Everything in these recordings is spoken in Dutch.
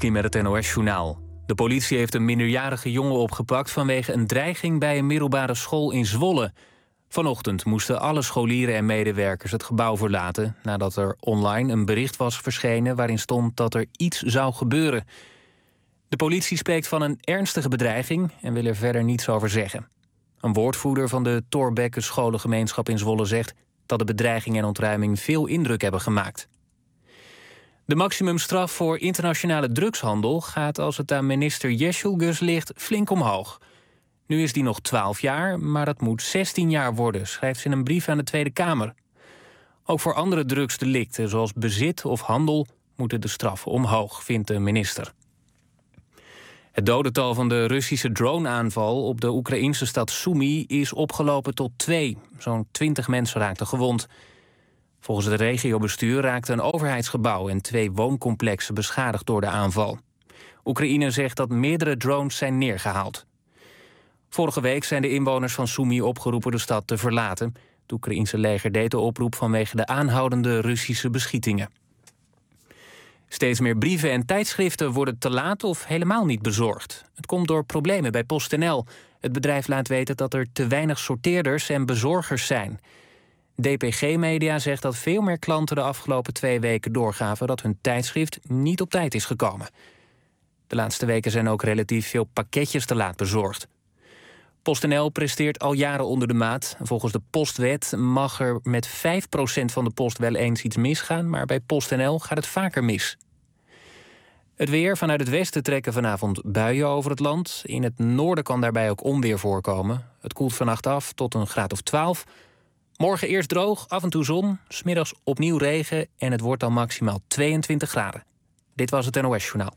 Stubenitski met het NOS-journaal. De politie heeft een minderjarige jongen opgepakt vanwege een dreiging bij een middelbare school in Zwolle. Vanochtend moesten alle scholieren en medewerkers het gebouw verlaten nadat er online een bericht was verschenen waarin stond dat er iets zou gebeuren. De politie spreekt van een ernstige bedreiging en wil er verder niets over zeggen. Een woordvoerder van de Thorbecke scholengemeenschap in Zwolle zegt dat de bedreiging en ontruiming veel indruk hebben gemaakt. De maximumstraf voor internationale drugshandel gaat, als het aan minister Yeşilgöz ligt, flink omhoog. Nu is die nog 12 jaar, maar dat moet 16 jaar worden, schrijft ze in een brief aan de Tweede Kamer. Ook voor andere drugsdelicten, zoals bezit of handel, moeten de straffen omhoog, vindt de minister. Het dodental van de Russische droneaanval op de Oekraïnse stad Sumy is opgelopen tot 2. Zo'n 20 mensen raakten gewond. Volgens het regiobestuur raakte een overheidsgebouw en 2 wooncomplexen beschadigd door de aanval. Oekraïne zegt dat meerdere drones zijn neergehaald. Vorige week zijn de inwoners van Sumy opgeroepen de stad te verlaten. Het Oekraïense leger deed de oproep vanwege de aanhoudende Russische beschietingen. Steeds meer brieven en tijdschriften worden te laat of helemaal niet bezorgd. Het komt door problemen bij PostNL. Het bedrijf laat weten dat er te weinig sorteerders en bezorgers zijn. DPG Media zegt dat veel meer klanten de afgelopen 2 weken doorgaven dat hun tijdschrift niet op tijd is gekomen. De laatste weken zijn ook relatief veel pakketjes te laat bezorgd. PostNL presteert al jaren onder de maat. Volgens de Postwet mag er met 5% van de post wel eens iets misgaan, maar bij PostNL gaat het vaker mis. Het weer: vanuit het westen trekken vanavond buien over het land. In het noorden kan daarbij ook onweer voorkomen. Het koelt vannacht af tot een graad of 12. Morgen eerst droog, af en toe zon, 's middags opnieuw regen en het wordt dan maximaal 22 graden. Dit was het NOS-journaal.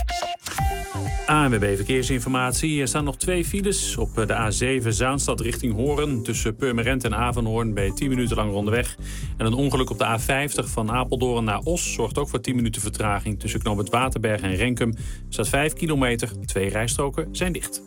ANWB Verkeersinformatie. Er staan nog 2 files op de A7 Zaanstad richting Hoorn. Tussen Purmerend en Avanhoorn ben je 10 minuten langer onderweg. En een ongeluk op de A50 van Apeldoorn naar Os zorgt ook voor 10 minuten vertraging. Tussen knooppunt Waterberg en Renkum staat 5 kilometer. 2 rijstroken zijn dicht.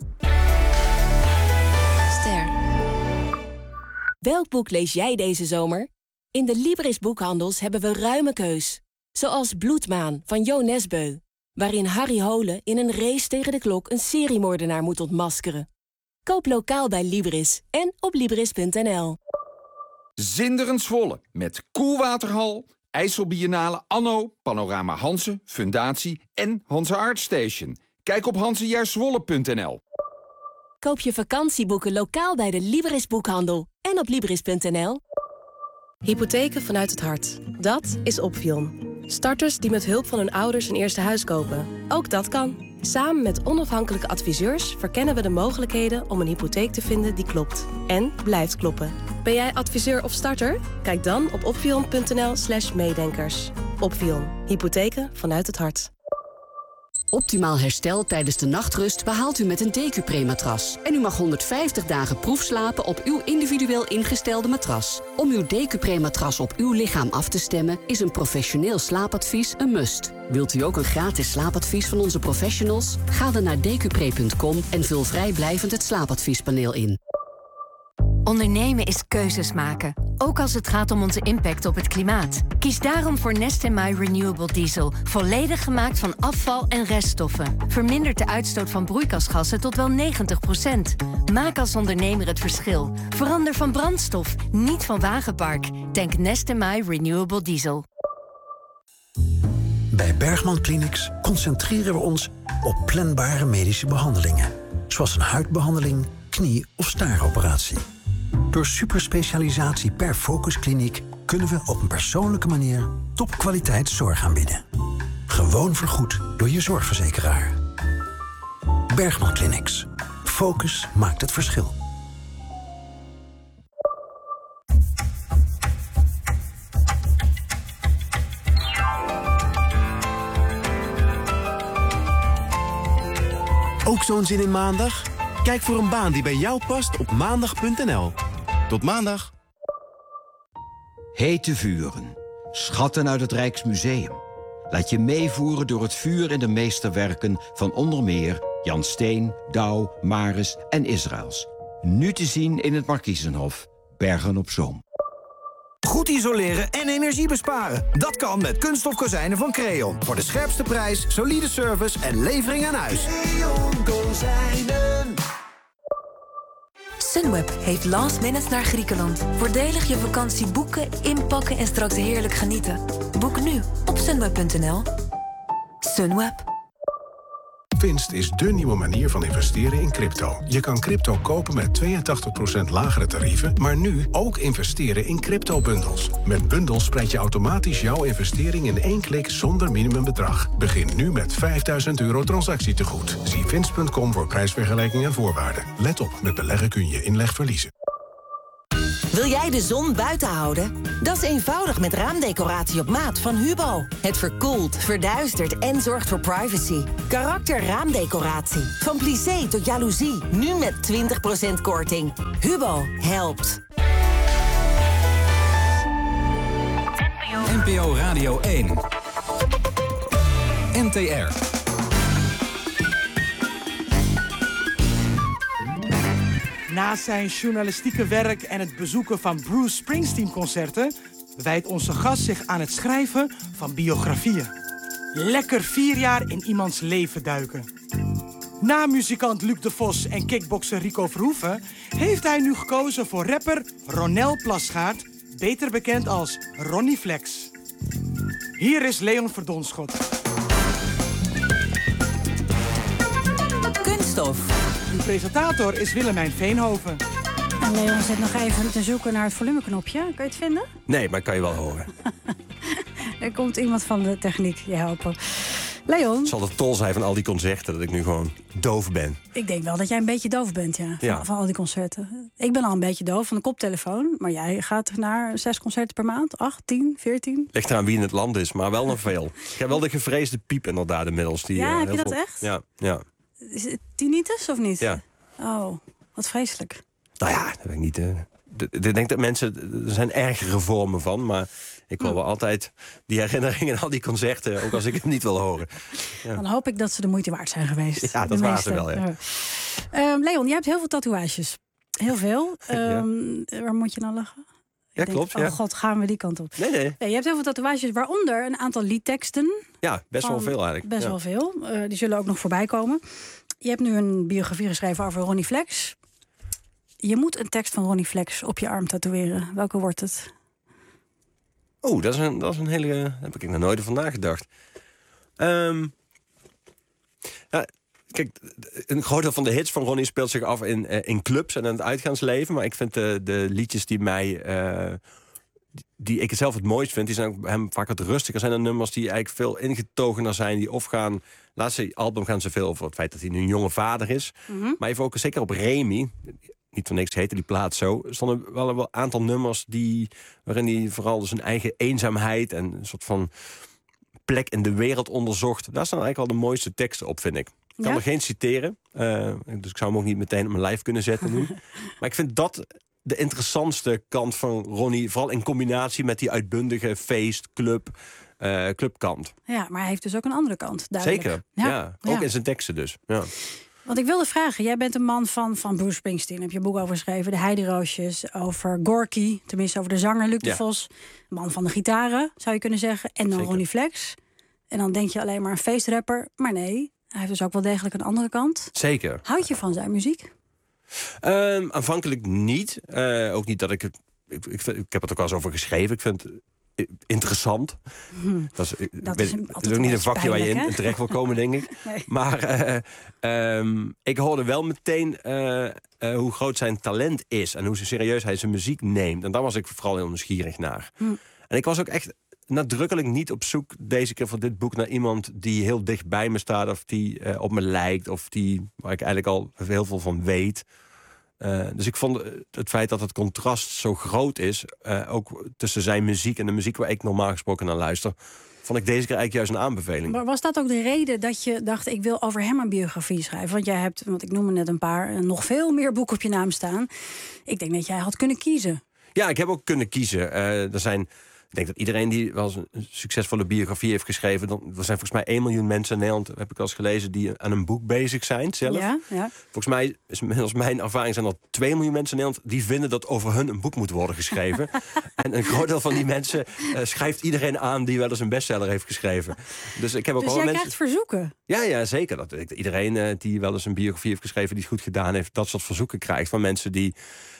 Ster. Welk boek lees jij deze zomer? In de Libris boekhandels hebben we ruime keus. Zoals Bloedmaan van Jo Nesbø, waarin Harry Hole in een race tegen de klok een seriemoordenaar moet ontmaskeren. Koop lokaal bij Libris en op Libris.nl. Zinderend Zwolle met Koelwaterhal, IJsselbiennale Anno, Panorama Hanze, Fundatie en Hanze Art Station. Kijk op hanzejuistzwolle.nl. Koop je vakantieboeken lokaal bij de Libris boekhandel en op Libris.nl. Hypotheken vanuit het hart. Dat is Opvion. Starters die met hulp van hun ouders een eerste huis kopen. Ook dat kan. Samen met onafhankelijke adviseurs verkennen we de mogelijkheden om een hypotheek te vinden die klopt. En blijft kloppen. Ben jij adviseur of starter? Kijk dan op opvion.nl/meedenkers. Opvion. Hypotheken vanuit het hart. Optimaal herstel tijdens de nachtrust behaalt u met een Decupre-matras. En u mag 150 dagen proefslapen op uw individueel ingestelde matras. Om uw Decupre-matras op uw lichaam af te stemmen is een professioneel slaapadvies een must. Wilt u ook een gratis slaapadvies van onze professionals? Ga dan naar decupre.com en vul vrijblijvend het slaapadviespaneel in. Ondernemen is keuzes maken, ook als het gaat om onze impact op het klimaat. Kies daarom voor Nest & My Renewable Diesel, volledig gemaakt van afval en reststoffen. Vermindert de uitstoot van broeikasgassen tot wel 90%. Maak als ondernemer het verschil. Verander van brandstof, niet van wagenpark. Tank Nest & My Renewable Diesel. Bij Bergman Clinics concentreren we ons op planbare medische behandelingen. Zoals een huidbehandeling, knie- of staaroperatie. Door superspecialisatie per focuskliniek kunnen we op een persoonlijke manier topkwaliteitszorg aanbieden. Gewoon vergoed door je zorgverzekeraar. Bergman Clinics. Focus maakt het verschil. Ook zo'n zin in maandag? Kijk voor een baan die bij jou past op maandag.nl. Tot maandag. Hete vuren. Schatten uit het Rijksmuseum. Laat je meevoeren door het vuur en de meesterwerken van onder meer Jan Steen, Douw, Maris en Israëls. Nu te zien in het Markiezenhof, Bergen op Zoom. Goed isoleren en energie besparen. Dat kan met kunststof kozijnen van Creon. Voor de scherpste prijs, solide service en levering aan huis. Creon Kozijnen. Sunweb heeft last minute naar Griekenland. Voordelig je vakantie boeken, inpakken en straks heerlijk genieten. Boek nu op sunweb.nl. Sunweb. Winst is dé nieuwe manier van investeren in crypto. Je kan crypto kopen met 82% lagere tarieven, maar nu ook investeren in crypto-bundels. Met bundels spreid je automatisch jouw investering in 1 klik zonder minimumbedrag. Begin nu met €5.000 transactietegoed. Zie winst.com voor prijsvergelijking en voorwaarden. Let op, met beleggen kun je inleg verliezen. Wil jij de zon buiten houden? Dat is eenvoudig met raamdecoratie op maat van Hubo. Het verkoelt, verduistert en zorgt voor privacy. Karakter raamdecoratie. Van plissé tot jaloezie. Nu met 20% korting. Hubo helpt. NPO Radio 1. NTR. Naast zijn journalistieke werk en het bezoeken van Bruce Springsteen-concerten wijdt onze gast zich aan het schrijven van biografieën. Lekker 4 jaar in iemands leven duiken. Na muzikant Luc de Vos en kickbokser Rico Verhoeven heeft hij nu gekozen voor rapper Ronel Plasgaard, beter bekend als Ronnie Flex. Hier is Leon Verdonschot. Kunststof. De presentator is Willemijn Veenhoven. En Leon zit nog even te zoeken naar het volumeknopje. Kan je het vinden? Nee, maar kan je wel horen. Er komt iemand van de techniek je helpen. Leon? Het zal de tol zijn van al die concerten dat ik nu gewoon doof ben. Ik denk wel dat jij een beetje doof bent, ja. Van al die concerten. Ik ben al een beetje doof van de koptelefoon. Maar jij gaat naar 6 concerten per maand? 8, 10, 14? Ligt eraan wie in het land is, maar wel nog veel. Ik heb wel de gevreesde piep inderdaad inmiddels. Die, ja, heb je dat veel... echt? Ja. Is het tinnitus of niet? Ja. Oh, wat vreselijk. Nou ja, dat weet ik niet. Ik denk dat mensen... Er zijn ergere vormen van, maar ik wil wel altijd die herinneringen en al die concerten, ook als ik het niet wil horen. Ja. Dan hoop ik dat ze de moeite waard zijn geweest. Ja, dat waren ze wel, ja. Leon, jij hebt heel veel tatoeages. Heel veel. Waar moet je nou lachen? Ja, klopt. Ja. Oh god, gaan we die kant op? Nee. Je hebt heel veel tatoeages, waaronder een aantal liedteksten. Ja, best wel veel eigenlijk. Best wel veel. Die zullen ook nog voorbij komen. Je hebt nu een biografie geschreven over Ronnie Flex. Je moet een tekst van Ronnie Flex op je arm tatoeëren. Welke wordt het? Oh, dat is een hele... Daar heb ik nog nooit van nagedacht. Kijk, een groot deel van de hits van Ronnie speelt zich af in clubs en in het uitgaansleven. Maar ik vind de liedjes die mij... die ik zelf het mooist vind, die zijn ook hem vaak wat rustiger. Zijn er nummers die eigenlijk veel ingetogener zijn. Die of gaan... Laatste album gaan ze veel over het feit dat hij nu een jonge vader is. Mm-hmm. Maar even ook zeker op Remy... Niet voor niks heette die plaat zo. Er stonden wel een aantal nummers waarin hij vooral zijn eigen eenzaamheid en een soort van plek in de wereld onderzocht. Daar staan eigenlijk wel de mooiste teksten op, vind ik. Ik kan er geen citeren, dus ik zou hem ook niet meteen op mijn lijf kunnen zetten nu. Maar ik vind dat de interessantste kant van Ronnie, vooral in combinatie met die uitbundige clubkant. Ja, maar hij heeft dus ook een andere kant, duidelijk. Zeker, ja. Ook in zijn teksten dus, ja. Want ik wilde vragen, jij bent een man van Bruce Springsteen. Heb je een boek over geschreven, De Heideroosjes, over Gorky, tenminste over de zanger Luc de Vos. Man van de gitaren, zou je kunnen zeggen. En dan Zeker. Ronnie Flex. En dan denk je alleen maar een feestrapper. Maar nee, hij heeft dus ook wel degelijk een andere kant. Zeker. Houd je van zijn muziek? Aanvankelijk niet. Ook niet dat ik het... Ik heb het ook al eens over geschreven. Ik vind het interessant. Dat is ook niet een vakje waar je in terecht wil komen, denk ik. Nee. Maar ik hoorde wel meteen hoe groot zijn talent is en hoe serieus hij zijn muziek neemt. En daar was ik vooral heel nieuwsgierig naar. En ik was ook echt nadrukkelijk niet op zoek deze keer voor dit boek naar iemand die heel dicht bij me staat of die op me lijkt of waar ik eigenlijk al heel veel van weet. Dus ik vond het feit dat het contrast zo groot is, ook tussen zijn muziek en de muziek waar ik normaal gesproken naar luister, vond ik deze keer eigenlijk juist een aanbeveling. Maar was dat ook de reden dat je dacht, ik wil over hem een biografie schrijven? Want jij hebt, want ik noemde net een paar, nog veel meer boeken op je naam staan. Ik denk dat jij had kunnen kiezen. Ja, ik heb ook kunnen kiezen. Er zijn Ik denk dat iedereen die wel eens een succesvolle biografie heeft geschreven... er zijn volgens mij 1 miljoen mensen in Nederland, heb ik al eens gelezen... die aan een boek bezig zijn zelf. Ja. Volgens mij, als mijn ervaring, zijn er 2 miljoen mensen in Nederland... die vinden dat over hun een boek moet worden geschreven. En een groot deel van die mensen schrijft iedereen aan... die wel eens een bestseller heeft geschreven. Dus ik heb ook jij krijgt verzoeken? Ja, zeker. Dat iedereen die wel eens een biografie heeft geschreven... die het goed gedaan heeft, dat soort verzoeken krijgt... van mensen die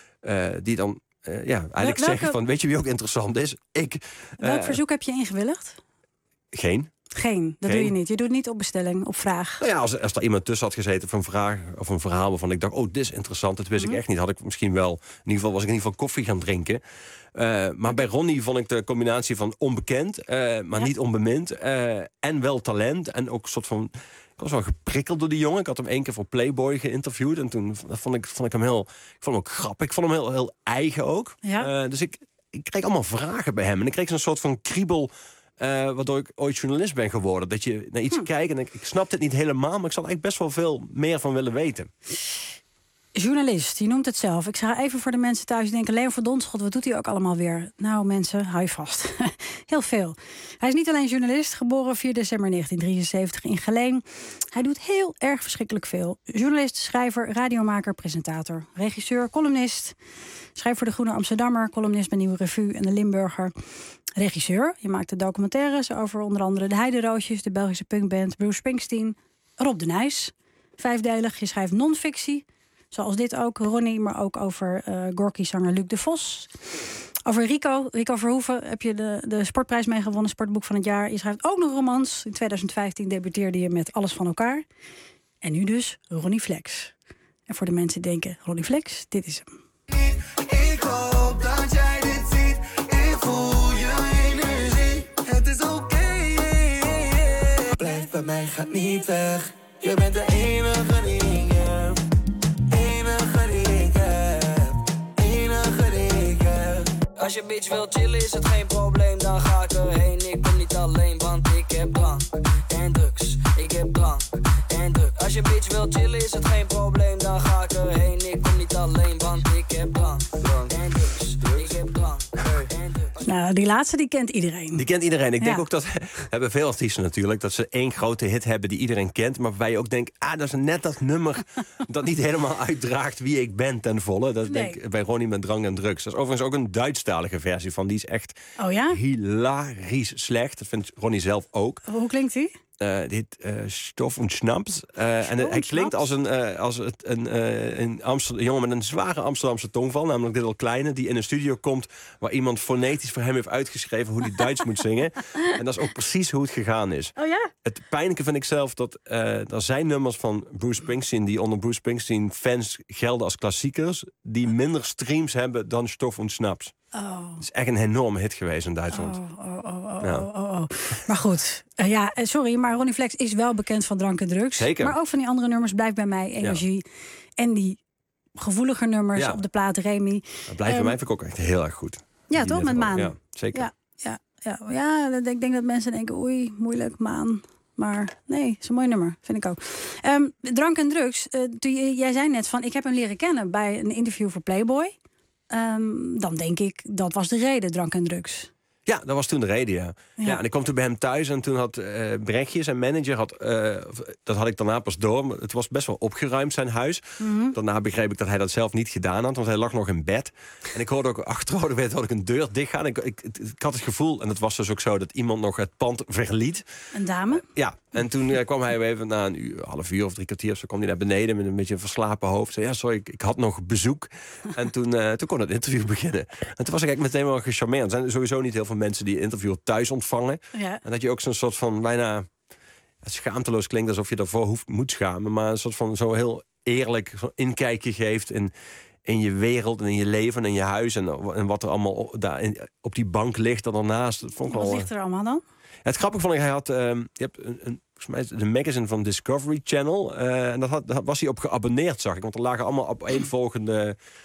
dan... eigenlijk zeggen van, weet je wie ook interessant is? Welk verzoek heb je ingewilligd? Geen, dat doe je niet. Je doet niet op bestelling, op vraag. Nou ja, als er iemand tussen had gezeten van een vraag of een verhaal... waarvan ik dacht, dit is interessant, dat wist ik echt niet. Had ik misschien wel, in ieder geval was ik in ieder geval koffie gaan drinken. Maar bij Ronnie vond ik de combinatie van onbekend, maar niet onbemind... en wel talent en ook een soort van... Ik was wel geprikkeld door die jongen. Ik had hem 1 keer voor Playboy geïnterviewd. En toen vond ik hem heel... Ik vond hem ook grappig. Ik vond hem heel, heel eigen ook. Ja. Dus ik kreeg allemaal vragen bij hem. En ik kreeg zo'n soort van kriebel... waardoor ik ooit journalist ben geworden. Dat je naar iets kijkt en ik snap het niet helemaal... maar ik zou er eigenlijk best wel veel meer van willen weten. Journalist, je noemt het zelf. Ik ga even voor de mensen thuis denken... Leo van Donschot, wat doet hij ook allemaal weer? Nou mensen, hou je vast. Heel veel. Hij is niet alleen journalist, geboren 4 december 1973 in Geleen. Hij doet heel erg verschrikkelijk veel. Journalist, schrijver, radiomaker, presentator, regisseur, columnist. Schrijft voor de Groene Amsterdammer, columnist bij Nieuwe Revue en de Limburger. Regisseur, je maakt de documentaires over onder andere de Heideroosjes... de Belgische punkband Bruce Springsteen, Rob de Nijs. 5delig, je schrijft non-fictie... Zoals dit ook, Ronnie, maar ook over Gorky-zanger Luc de Vos. Over Rico Verhoeven heb je de sportprijs meegewonnen, sportboek van het jaar. Je schrijft ook nog romans. In 2015 debuteerde je met Alles van elkaar. En nu dus Ronnie Flex. En voor de mensen die denken, Ronnie Flex, dit is hem. Ik hoop dat jij dit ziet. Ik voel je energie. Het is oké. Blijf bij mij, gaat niet weg. Je bent de enige die ik heb. Als je bitch wil chillen is het geen probleem, dan ga ik erheen. Ik kom niet alleen, want ik heb drank en drugs. Ik heb drank en drugs. Als je bitch wil chillen is het geen probleem, dan ga ik erheen. Ik kom niet alleen, want ik heb drank en drugs. Ik heb drank en drugs. Nou, die laatste die kent iedereen. Die kent iedereen. Ik denk ook dat hebben veel artiesten natuurlijk... dat ze 1 grote hit hebben die iedereen kent... maar waarbij je ook denkt, dat is net dat nummer... dat niet helemaal uitdraagt wie ik ben ten volle. Dat denk ik bij Ronnie met drank en drugs. Dat is overigens ook een Duitsstalige versie van. Die is echt hilarisch slecht. Dat vindt Ronnie zelf ook. Hoe klinkt die? Dit Stof und Schnaps. En hij klinkt als een jongen met een zware Amsterdamse tongval, namelijk dit al kleine, die in een studio komt waar iemand fonetisch voor hem heeft uitgeschreven hoe hij Duits moet zingen. En dat is ook precies hoe het gegaan is. Oh ja? Het pijnlijke vind ik zelf dat er zijn nummers van Bruce Springsteen die onder Bruce Springsteen fans gelden als klassiekers, die minder streams hebben dan Stof und Schnaps. Oh. Het is echt een enorme hit geweest in Duitsland. Maar goed, sorry, maar Ronnie Flex is wel bekend van drank en drugs. Zeker. Maar ook van die andere nummers blijft bij mij energie. Ja. En die gevoeliger nummers op de plaat Remy. Dat blijft bij mij vind ik ook echt heel erg goed. Ja, toch? Met Maan. Ja, zeker. Ja, ik denk dat mensen denken, oei, moeilijk, Maan. Maar nee, het is een mooi nummer, vind ik ook. Drank en drugs, jij zei net van, ik heb hem leren kennen bij een interview voor Playboy. Dan denk ik, dat was de reden, drank en drugs. Ja, dat was toen de reden, ja. En ik kwam toen bij hem thuis en toen had Brechtje, zijn manager, dat had ik daarna pas door. Maar het was best wel opgeruimd, zijn huis. Mm-hmm. Daarna begreep ik dat hij dat zelf niet gedaan had, want hij lag nog in bed. En ik hoorde ook achterover hoorde ik een deur dichtgaan. Ik had het gevoel, en het was dus ook zo, dat iemand nog het pand verliet. Een dame? Ja. En toen kwam hij even na een half uur of 3 kwartier... zo kwam hij naar beneden met een beetje een verslapen hoofd. Zei, sorry, ik had nog bezoek. En toen kon het interview beginnen. En toen was ik eigenlijk meteen wel gecharmeerd. Er zijn sowieso niet heel veel mensen die een interview thuis ontvangen. Ja. En dat je ook zo'n soort van bijna... schaamteloos klinkt alsof je daarvoor moet schamen. Maar een soort van zo heel eerlijk zo inkijkje geeft in je wereld en in je leven en in je huis. En wat er allemaal daar op die bank ligt en daarnaast. Wat ligt er allemaal dan? Het grappige vond ik, hij had je hebt volgens mij de magazine van Discovery Channel. En daar was hij op geabonneerd, zag ik. Want er lagen allemaal opeenvolgende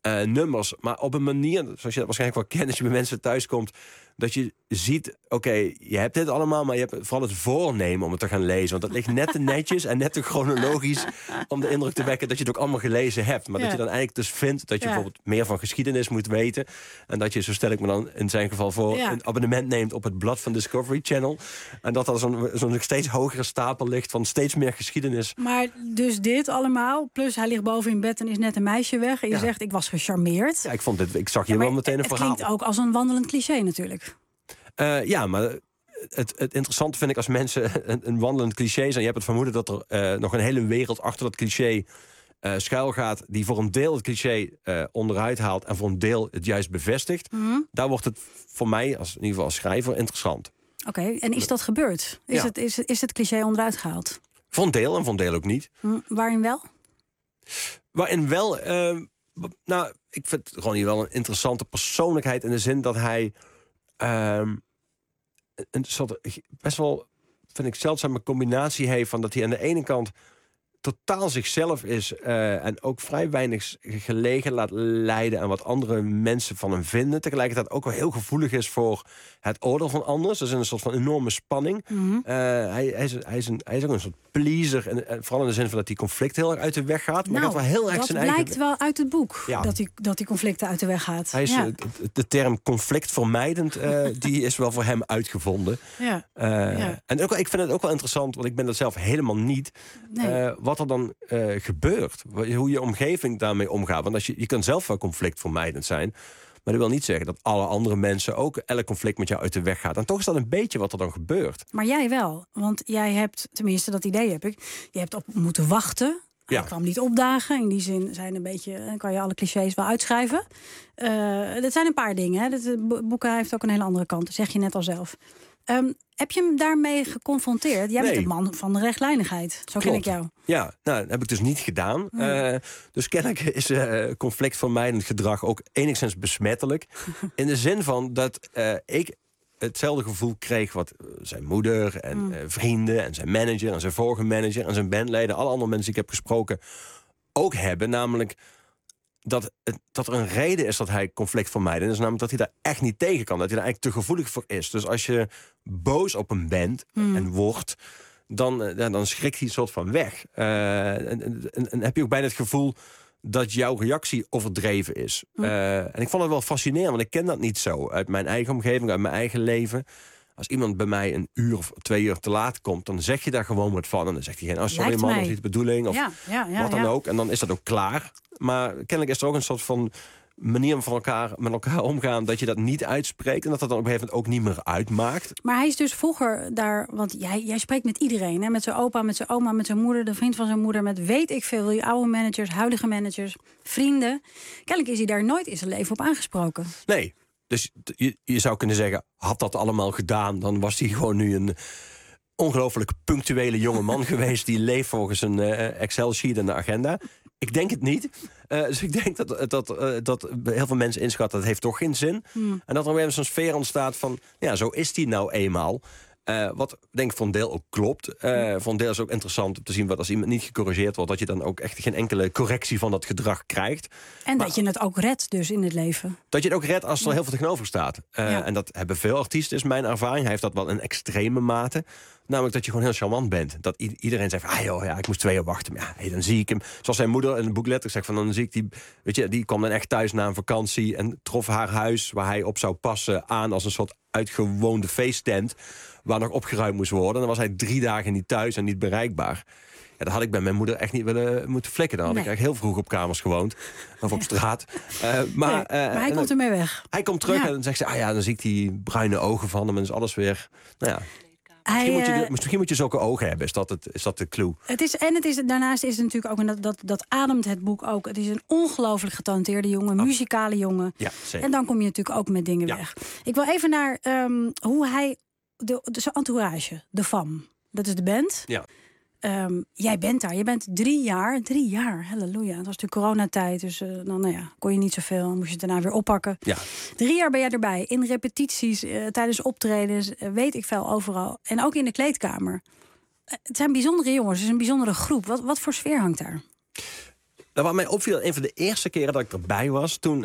nummers. Maar op een manier, zoals je dat waarschijnlijk wel kent... als je bij mensen thuis komt, dat je ziet... oké, je hebt dit allemaal, maar je hebt vooral het voornemen om het te gaan lezen. Want dat ligt net te netjes en net te chronologisch... om de indruk te wekken dat je het ook allemaal gelezen hebt. Maar dat je dan eigenlijk dus vindt dat je bijvoorbeeld... meer van geschiedenis moet weten. En dat je, zo stel ik me dan in zijn geval voor... een abonnement neemt op het blad van Discovery Channel. En dat er zo'n steeds hogere stapel ligt van steeds meer geschiedenis. Maar dus dit allemaal, plus hij ligt boven in bed en is net een meisje weg. En je zegt, ik was gecharmeerd. Ja, ik zag hier wel meteen een verhaal. Het klinkt ook als een wandelend cliché natuurlijk. Maar het interessante vind ik als mensen een wandelend cliché zijn. Je hebt het vermoeden dat er nog een hele wereld achter dat cliché schuil gaat... die voor een deel het cliché onderuit haalt... en voor een deel het juist bevestigt. Mm-hmm. Daar wordt het voor mij, in ieder geval als schrijver, interessant. Oké, en is dat gebeurd? Is het cliché onderuit gehaald? Voor een deel en voor een deel ook niet. Waarin wel? Waarin wel... ik vind gewoon hier wel een interessante persoonlijkheid... in de zin dat hij... een soort best wel, vind ik, zeldzame combinatie heeft... van dat hij aan de ene kant totaal zichzelf is... en ook vrij weinig gelegen laat leiden... aan wat andere mensen van hem vinden. Tegelijkertijd ook wel heel gevoelig is voor het oordeel van anderen. Dus een soort van enorme spanning. Mm-hmm. Hij is ook een soort pleaser. En vooral in de zin van dat hij conflict heel erg uit de weg gaat. Maar dat wel heel erg zijn eigen... blijkt wel uit het boek, dat die conflicten uit de weg gaat. Hij is, de term conflictvermijdend, die is wel voor hem uitgevonden. En ook, ik vind het ook wel interessant, want ik ben dat zelf helemaal niet... wat er dan gebeurt. Hoe je omgeving daarmee omgaat. Want je kan zelf wel conflictvermijdend zijn... Maar dat wil niet zeggen dat alle andere mensen ook elk conflict met jou uit de weg gaat. En toch is dat een beetje wat er dan gebeurt. Maar jij wel, want jij hebt, tenminste dat idee heb ik... je hebt op moeten wachten. Hij kwam niet opdagen. In die zin zijn een beetje, kan je alle clichés wel uitschrijven. Dat zijn een paar dingen. Hè. Het boek heeft ook een hele andere kant. Dat zeg je net al zelf. Heb je hem daarmee geconfronteerd? Jij bent een man van de rechtlijnigheid. Zo ken ik jou. Ja, nou, dat heb ik dus niet gedaan. Dus kennelijk is conflictvermijdend gedrag ook enigszins besmettelijk. In de zin van dat ik hetzelfde gevoel kreeg wat zijn moeder en vrienden en zijn manager en zijn vorige manager en zijn bandleden, alle andere mensen die ik heb gesproken, ook hebben. Namelijk dat er een reden is dat hij conflict vermijdt. En dat is namelijk dat hij daar echt niet tegen kan. Dat hij daar eigenlijk te gevoelig voor is. Dus als je boos op hem bent en wordt, dan schrikt hij een soort van weg. En heb je ook bijna het gevoel dat jouw reactie overdreven is. En ik vond het wel fascinerend, want ik ken dat niet zo. Uit mijn eigen omgeving, uit mijn eigen leven. Als iemand bij mij 1 uur of 2 uur te laat komt, dan zeg je daar gewoon wat van. En dan zegt hij geen, sorry man, dat is niet de bedoeling. Of wat dan ook. En dan is dat ook klaar. Maar kennelijk is er ook een soort van manier met elkaar omgaan, dat je dat niet uitspreekt. En dat dan op een gegeven moment ook niet meer uitmaakt. Maar hij is dus vroeger daar, want jij spreekt met iedereen. Hè? Met zijn opa, met zijn oma, met zijn moeder, de vriend van zijn moeder, met weet ik veel, die oude managers, huidige managers, vrienden. Kennelijk is hij daar nooit in zijn leven op aangesproken. Nee. Dus je zou kunnen zeggen, had dat allemaal gedaan, dan was hij gewoon nu een ongelooflijk punctuele jonge man geweest die leeft volgens een Excel-sheet en de agenda. Ik denk het niet. Dus ik denk dat heel veel mensen inschatten, dat heeft toch geen zin. En dat er weer zo'n sfeer ontstaat van, ja, zo is die nou eenmaal. Wat denk ik voor een deel ook klopt. Voor een deel is ook interessant om te zien wat als iemand niet gecorrigeerd wordt, dat je dan ook echt geen enkele correctie van dat gedrag krijgt. En dat je het ook redt dus in het leven. Dat je het ook redt als er heel veel tegenover staat. En dat hebben veel artiesten, is mijn ervaring. Hij heeft dat wel in extreme mate. Namelijk dat je gewoon heel charmant bent. Dat iedereen zegt, ik moest 2 uur wachten. Maar dan zie ik hem. Zoals zijn moeder in het boek letterlijk zegt, dan zie ik die, weet je, die kwam dan echt thuis na een vakantie en trof haar huis waar hij op zou passen aan als een soort uitgewoonde feesttent waar nog opgeruimd moest worden. En dan was hij 3 dagen niet thuis en niet bereikbaar. Ja, dat had ik bij mijn moeder echt niet willen moeten flikken. Dan had ik eigenlijk heel vroeg op kamers gewoond. Of op straat. Maar hij komt ermee weg. Hij komt terug en dan zegt ze, dan zie ik die bruine ogen van hem en is alles weer, nou ja. Misschien moet je zulke ogen hebben. Is dat de clue? Daarnaast is het natuurlijk ook, en dat ademt het boek ook. Het is een ongelooflijk getalenteerde jongen, muzikale jongen. Ja, zeker. En dan kom je natuurlijk ook met dingen weg. Ik wil even naar hoe hij, zijn entourage, de FAM, dat is de band. Ja. Jij bent daar. Je bent 3 jaar. 3 jaar, halleluja. Het was natuurlijk coronatijd, dus kon je niet zoveel. Moest je het daarna weer oppakken. Ja. 3 jaar ben jij erbij. In repetities, tijdens optredens, weet ik veel, overal. En ook in de kleedkamer. Het zijn bijzondere jongens, het is een bijzondere groep. Wat voor sfeer hangt daar? Wat mij opviel, een van de eerste keren dat ik erbij was... toen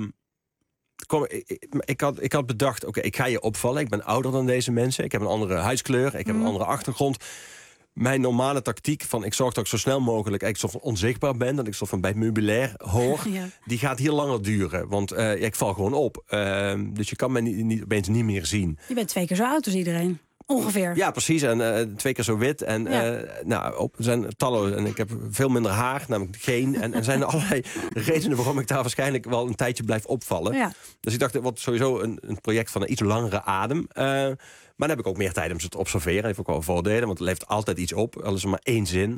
ik had bedacht, oké, ik ga je opvallen. Ik ben ouder dan deze mensen. Ik heb een andere huidskleur. Ik heb een andere achtergrond. Mijn normale tactiek van ik zorg dat ik zo snel mogelijk eigenlijk zo onzichtbaar ben, dat ik zo van bij het meubilair hoor, die gaat hier langer duren. Want ik val gewoon op. Dus je kan mij opeens niet meer zien. Je bent 2 keer zo oud als iedereen. Ongeveer. Ja, precies. En 2 keer zo wit. En er zijn talloze. En ik heb veel minder haar, namelijk geen. En er zijn allerlei redenen waarom ik daar waarschijnlijk wel een tijdje blijf opvallen. Ja. Dus ik dacht, het wordt sowieso een project van een iets langere adem. Maar dan heb ik ook meer tijd om ze te observeren. Dat heeft ook wel voordelen, want het levert altijd iets op. Al is er maar 1 zin.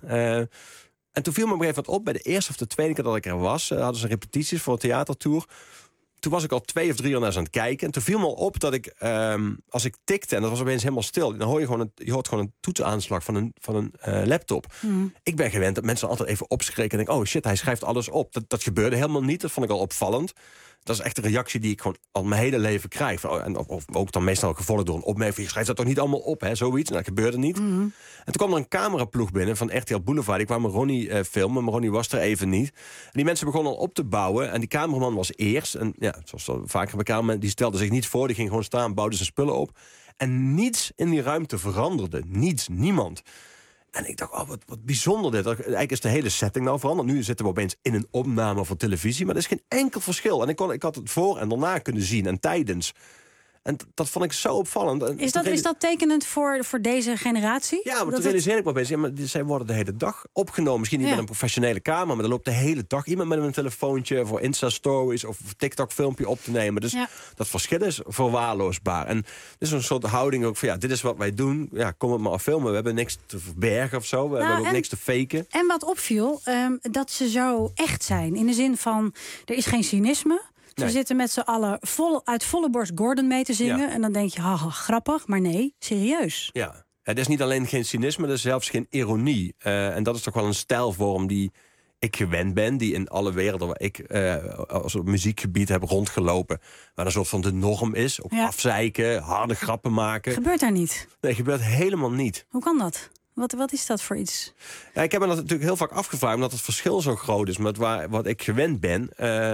En toen viel me op een gegeven moment op, bij de eerste of de tweede keer dat ik er was, hadden ze repetities voor een theatertour. Toen was ik al 2 of 3 uur naar ze aan het kijken. En toen viel me al op dat ik, als ik tikte, en dat was opeens helemaal stil, dan hoor je hoort gewoon een toetsaanslag van een laptop. Ik ben gewend dat mensen altijd even opschrikken en denken, oh shit, hij schrijft alles op. Dat gebeurde helemaal niet, dat vond ik al opvallend. Dat is echt een reactie die ik gewoon al mijn hele leven krijg. Of ook dan meestal gevolgd door een opmerking. Je schrijft dat toch niet allemaal op, hè? Zoiets. Nou, dat gebeurde niet. En toen kwam er een cameraploeg binnen van RTL Boulevard. Die kwamen Ronnie filmen, maar Ronnie was er even niet. En die mensen begonnen al op te bouwen. En die cameraman was eerst. En ja, zoals dat vaker bij cameraman, die stelde zich niet voor. Die ging gewoon staan, bouwde zijn spullen op. En niets in die ruimte veranderde. Niets, niemand. En ik dacht, wat bijzonder dit. Eigenlijk is de hele setting nou veranderd. Nu zitten we opeens in een opname voor televisie. Maar er is geen enkel verschil. En ik had het voor en daarna kunnen zien. En tijdens. En dat vond ik zo opvallend. Is dat tekenend voor deze generatie? Ja, maar toen realiseer ik me opeens. Ja, maar zij worden de hele dag opgenomen. Misschien niet met een professionele camera. Maar er loopt de hele dag iemand met een telefoontje voor Insta-stories of TikTok-filmpje op te nemen. Dus dat verschil is verwaarloosbaar. En dit is een soort houding ook van, dit is wat wij doen. Ja, kom het maar filmen. We hebben niks te verbergen of zo. We hebben ook niks te faken. En wat opviel, dat ze zo echt zijn. In de zin van, er is geen cynisme. Ze zitten met z'n allen uit volle borst Gordon mee te zingen. Ja. En dan denk je, haha, grappig. Maar nee, serieus. Ja, het is niet alleen geen cynisme, er is zelfs geen ironie. En dat is toch wel een stijlvorm die ik gewend ben. Die in alle werelden waar ik als op muziekgebied heb rondgelopen. Waar een soort van de norm is. Ook afzeiken, harde grappen maken. Gebeurt daar niet? Nee, gebeurt helemaal niet. Hoe kan dat? Wat is dat voor iets? Ja, ik heb me dat natuurlijk heel vaak afgevraagd. Omdat het verschil zo groot is met wat ik gewend ben.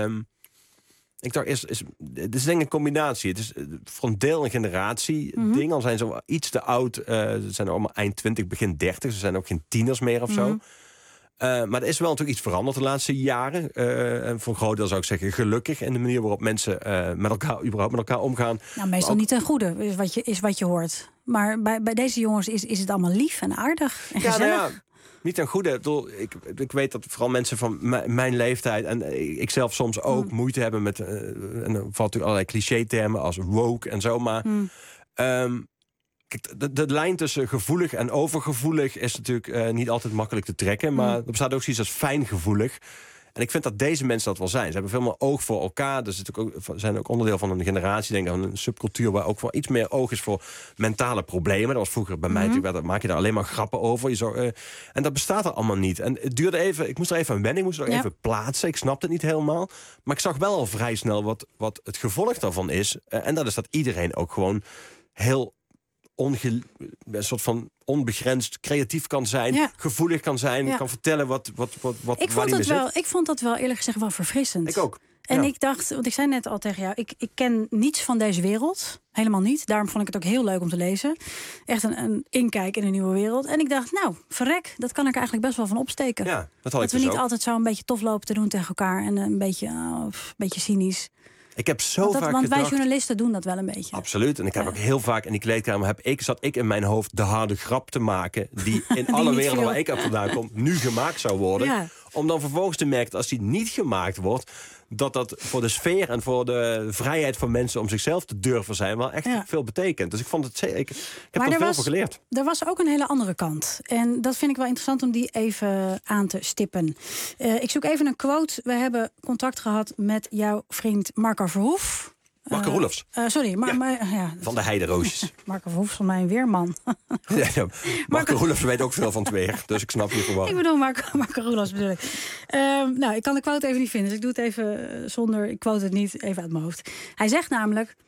Ik dacht, het is denk ik een combinatie. Het is voor een deel een generatie ding. Al zijn ze iets te oud. Ze zijn allemaal eind 20, begin 30. Ze zijn ook geen tieners meer of zo. Maar er is wel natuurlijk iets veranderd de laatste jaren. En voor een groot deel zou ik zeggen gelukkig. In de manier waarop mensen überhaupt met elkaar omgaan. Nou, meestal niet ten goede, is wat je hoort. Maar bij deze jongens is het allemaal lief en aardig en gezellig. Niet ten goede. Ik weet dat vooral mensen van mijn leeftijd en ik zelf soms ook moeite hebben met en dan valt natuurlijk allerlei cliché-termen als woke en zo. Maar kijk, de lijn tussen gevoelig en overgevoelig is natuurlijk niet altijd makkelijk te trekken. Maar er bestaat ook zoiets als fijngevoelig. En ik vind dat deze mensen dat wel zijn. Ze hebben veel meer oog voor elkaar. Dus ze zijn ook onderdeel van een generatie, denk ik, aan een subcultuur waar ook wel iets meer oog is voor mentale problemen. Dat was vroeger bij mij natuurlijk, dat maak je daar alleen maar grappen over. En dat bestaat er allemaal niet. En het duurde even, ik moest er even aan wennen, ik moest er even plaatsen. Ik snapte het niet helemaal. Maar ik zag wel al vrij snel wat het gevolg daarvan is. En dat is dat iedereen ook gewoon heel een soort van onbegrensd creatief kan zijn, gevoelig kan zijn, kan vertellen wat ik vond dat wel eerlijk gezegd wel verfrissend. Ik ook. En ik dacht, want ik zei net al tegen jou, ik ken niets van deze wereld. Helemaal niet. Daarom vond ik het ook heel leuk om te lezen. Echt een inkijk in een nieuwe wereld. En ik dacht, nou, verrek, dat kan ik er eigenlijk best wel van opsteken. Ja, dat we niet altijd zo een beetje tof lopen te doen tegen elkaar en een beetje cynisch. Ik heb zo vaak want wij journalisten doen dat wel een beetje. Absoluut. En ik heb ook heel vaak in die kleedkamer zat ik in mijn hoofd de harde grap te maken die in alle werelden waar ik vandaan kom nu gemaakt zou worden. Ja. Om dan vervolgens te merken dat als die niet gemaakt wordt, dat voor de sfeer en voor de vrijheid van mensen om zichzelf te durven zijn wel echt veel betekent. Dus ik vond het ik heb er veel van geleerd. Er was ook een hele andere kant. En dat vind ik wel interessant om die even aan te stippen. Ik zoek even een quote. We hebben contact gehad met jouw vriend Marco Verhoef. Marco Roelofs. Van de Heideroosjes. Marco Verhoef is van mij een weerman. Marco Roelofs weet ook veel van het weer. Dus ik snap je verwarring. Ik bedoel Marco Roelofs bedoel ik. Ik kan de quote even niet vinden. Dus ik doe het even zonder... Ik quote het niet even uit mijn hoofd. Hij zegt namelijk...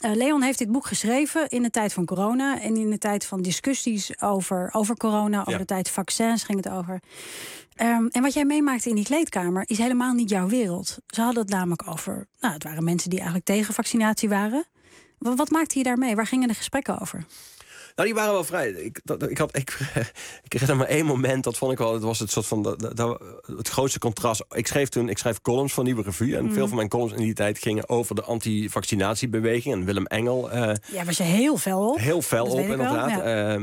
Leon heeft dit boek geschreven in de tijd van corona... en in de tijd van discussies over corona, over de tijd vaccins ging het over. En wat jij meemaakte in die kleedkamer is helemaal niet jouw wereld. Ze hadden het namelijk over... Nou, het waren mensen die eigenlijk tegen vaccinatie waren. Wat maakte je daarmee? Waar gingen de gesprekken over? Nou, die waren wel vrij. Ik kreeg er maar één moment, dat vond ik wel... Het was het soort van het grootste contrast. Ik schreef columns van Nieuwe Revue... en veel van mijn columns in die tijd gingen over de anti-vaccinatiebeweging... en Willem Engel. Ja, was je heel fel op. Heel fel op, inderdaad. Ja.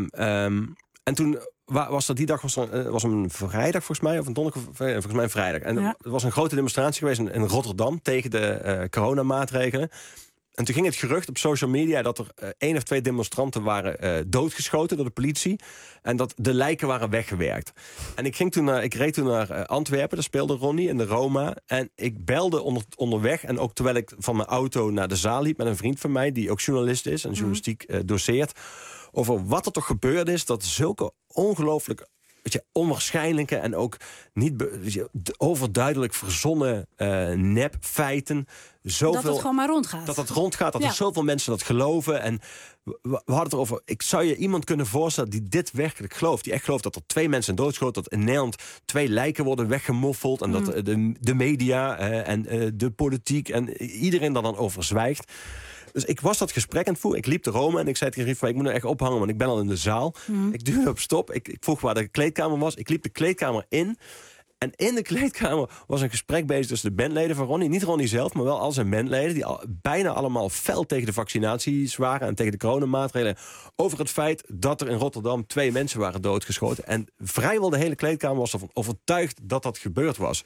En toen... die dag was een vrijdag volgens mij, of een donderdag, volgens mij een vrijdag. En er was een grote demonstratie geweest in Rotterdam tegen de coronamaatregelen. En toen ging het gerucht op social media dat er 1 of 2 demonstranten waren doodgeschoten door de politie. En dat de lijken waren weggewerkt. En ik reed toen naar Antwerpen, daar speelde Ronnie in de Roma. En ik belde onderweg, en ook terwijl ik van mijn auto naar de zaal liep met een vriend van mij, die ook journalist is en journalistiek doseert, over wat er toch gebeurd is, dat zulke ongelooflijk onwaarschijnlijke en ook niet overduidelijk verzonnen nepfeiten. Dat het gewoon maar rondgaat. Dat het rondgaat, dat er zoveel mensen dat geloven. En we hadden het erover, ik zou je iemand kunnen voorstellen die dit werkelijk gelooft. Die echt gelooft dat er 2 mensen doodgeschoten, dat in Nederland 2 lijken worden weggemoffeld. En dat de media en de politiek en iedereen daar dan over zwijgt. Dus ik was dat gesprek aan het voeren. Ik liep de Rome en ik zei tegen Rief, ik moet nou echt ophangen, want ik ben al in de zaal. Ik duwde op stop. Ik vroeg waar de kleedkamer was. Ik liep de kleedkamer in. En in de kleedkamer was een gesprek bezig tussen de bandleden van Ronnie. Niet Ronnie zelf, maar wel al zijn bandleden. Die bijna allemaal fel tegen de vaccinaties waren en tegen de coronamaatregelen. Over het feit dat er in Rotterdam 2 mensen waren doodgeschoten. En vrijwel de hele kleedkamer was ervan overtuigd dat dat gebeurd was.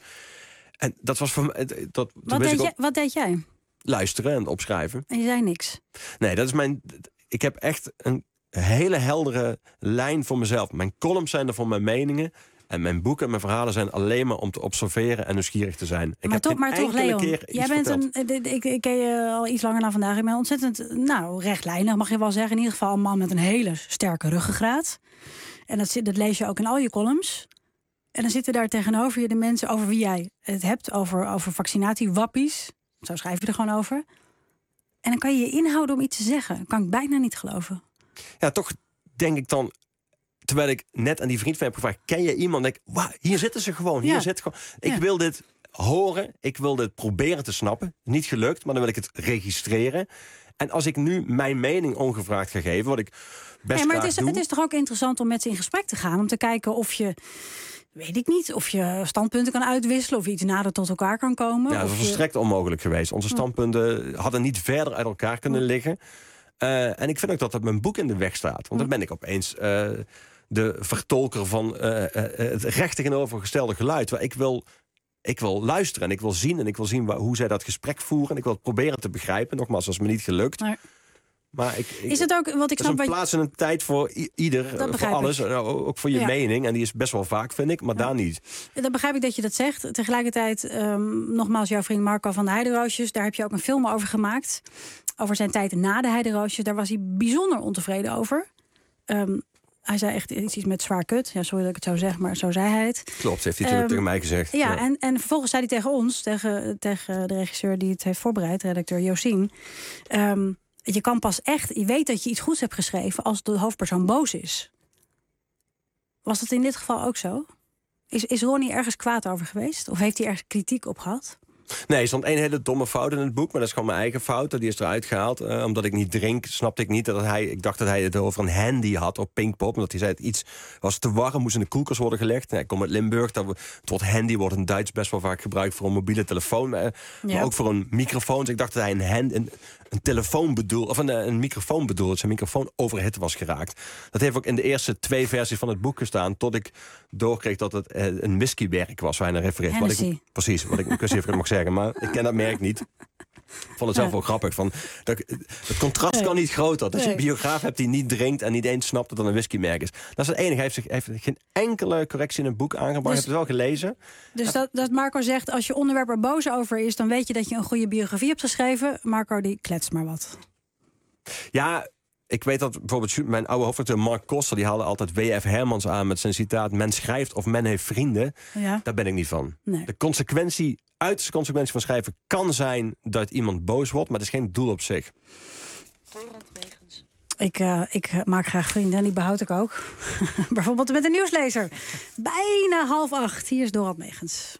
En dat was voor mij... Wat deed jij? Luisteren en opschrijven. En je zei niks? Nee, dat is ik heb echt een hele heldere lijn voor mezelf. Mijn columns zijn er voor mijn meningen. En mijn boeken en mijn verhalen zijn alleen maar om te observeren en nieuwsgierig te zijn. Maar toch, Leon, jij bent ik ken je al iets langer dan vandaag. Ik ben ontzettend, rechtlijnig mag je wel zeggen. In ieder geval een man met een hele sterke ruggengraat. En dat lees je ook in al je columns. En dan zitten daar tegenover je de mensen over wie jij het hebt. Over vaccinatiewappies. Zo schrijf je er gewoon over. En dan kan je je inhouden om iets te zeggen. Dat kan ik bijna niet geloven. Ja, toch denk ik dan, terwijl ik net aan die vriend van heb gevraagd, ken je iemand? Denk ik, wow, hier zitten ze gewoon. Hier zit gewoon. Ik wil dit horen. Ik wil dit proberen te snappen. Niet gelukt, maar dan wil ik het registreren. En als ik nu mijn mening ongevraagd ga geven, wat ik best graag doe. Het is toch ook interessant om met ze in gesprek te gaan. Om te kijken of je... Weet ik niet, of je standpunten kan uitwisselen, of je iets nader tot elkaar kan komen. Ja, dat is volstrekt onmogelijk geweest. Onze standpunten hadden niet verder uit elkaar kunnen liggen. En ik vind ook dat mijn boek in de weg staat. Want dan ben ik opeens de vertolker van het recht tegenovergestelde geluid. Waar ik wil luisteren en ik wil zien. En ik wil zien hoe zij dat gesprek voeren. En ik wil het proberen te begrijpen. Nogmaals, dat is me niet gelukt. Nee. Maar is het ook, want ik snap, er is een plaats en een tijd voor ieder, voor alles. Ook voor je mening. En die is best wel vaak, vind ik, maar daar niet. Dan begrijp ik dat je dat zegt. Tegelijkertijd, nogmaals, jouw vriend Marco van de Heideroosjes, daar heb je ook een film over gemaakt. Over zijn tijd na de Heideroosjes. Daar was hij bijzonder ontevreden over. Hij zei echt iets met zwaar kut. Ja, sorry dat ik het zo zeg, maar zo zei hij het. Klopt, heeft hij natuurlijk tegen mij gezegd. Ja. En vervolgens zei hij tegen ons, tegen de regisseur die het heeft voorbereid, redacteur Josien. Je kan pas echt, je weet dat je iets goeds hebt geschreven als de hoofdpersoon boos is. Was dat in dit geval ook zo? Is Ronnie ergens kwaad over geweest? Of heeft hij ergens kritiek op gehad? Nee, er stond 1 hele domme fout in het boek, maar dat is gewoon mijn eigen fout. Die is eruit gehaald. Omdat ik niet drink, snapte ik niet dat ik dacht dat hij het over een handy had op Pinkpop. Omdat hij zei dat iets was te warm, moest in de koelkast worden gelegd. Ik kom uit Limburg, het woord handy wordt in Duits best wel vaak gebruikt voor een mobiele telefoon. Maar ook voor een microfoon. Dus ik dacht dat hij een telefoon bedoelde, of een microfoon bedoelde. Zijn microfoon overhit was geraakt. Dat heeft ook in de eerste 2 versies van het boek gestaan, tot ik doorkreeg dat het een whiskymerk was waar hij naar refereert. Precies, wat ik niet even mag zeggen, maar ik ken dat merk niet. Ik vond het zelf wel grappig. Het contrast kan niet groter. Dat je een biograaf hebt die niet drinkt en niet eens snapt dat het een whiskymerk is. Dat is het enige. Hij heeft geen enkele correctie in het boek aangebracht. Je hebt het wel gelezen. Dus dat Marco zegt, als je onderwerp er boos over is, dan weet je dat je een goede biografie hebt geschreven. Marco, die kletst maar wat. Ja, ik weet dat bijvoorbeeld mijn oude hoofdredacteur Mark Koster, die haalde altijd W.F. Hermans aan met zijn citaat: men schrijft of men heeft vrienden. Ja. Daar ben ik niet van. Nee. Uiterste consequentie van schrijven kan zijn dat iemand boos wordt, maar het is geen doel op zich. Ik maak graag vrienden en die behoud ik ook. Bijvoorbeeld met een nieuwslezer. Bijna 7:30. Hier is Dorald Megens.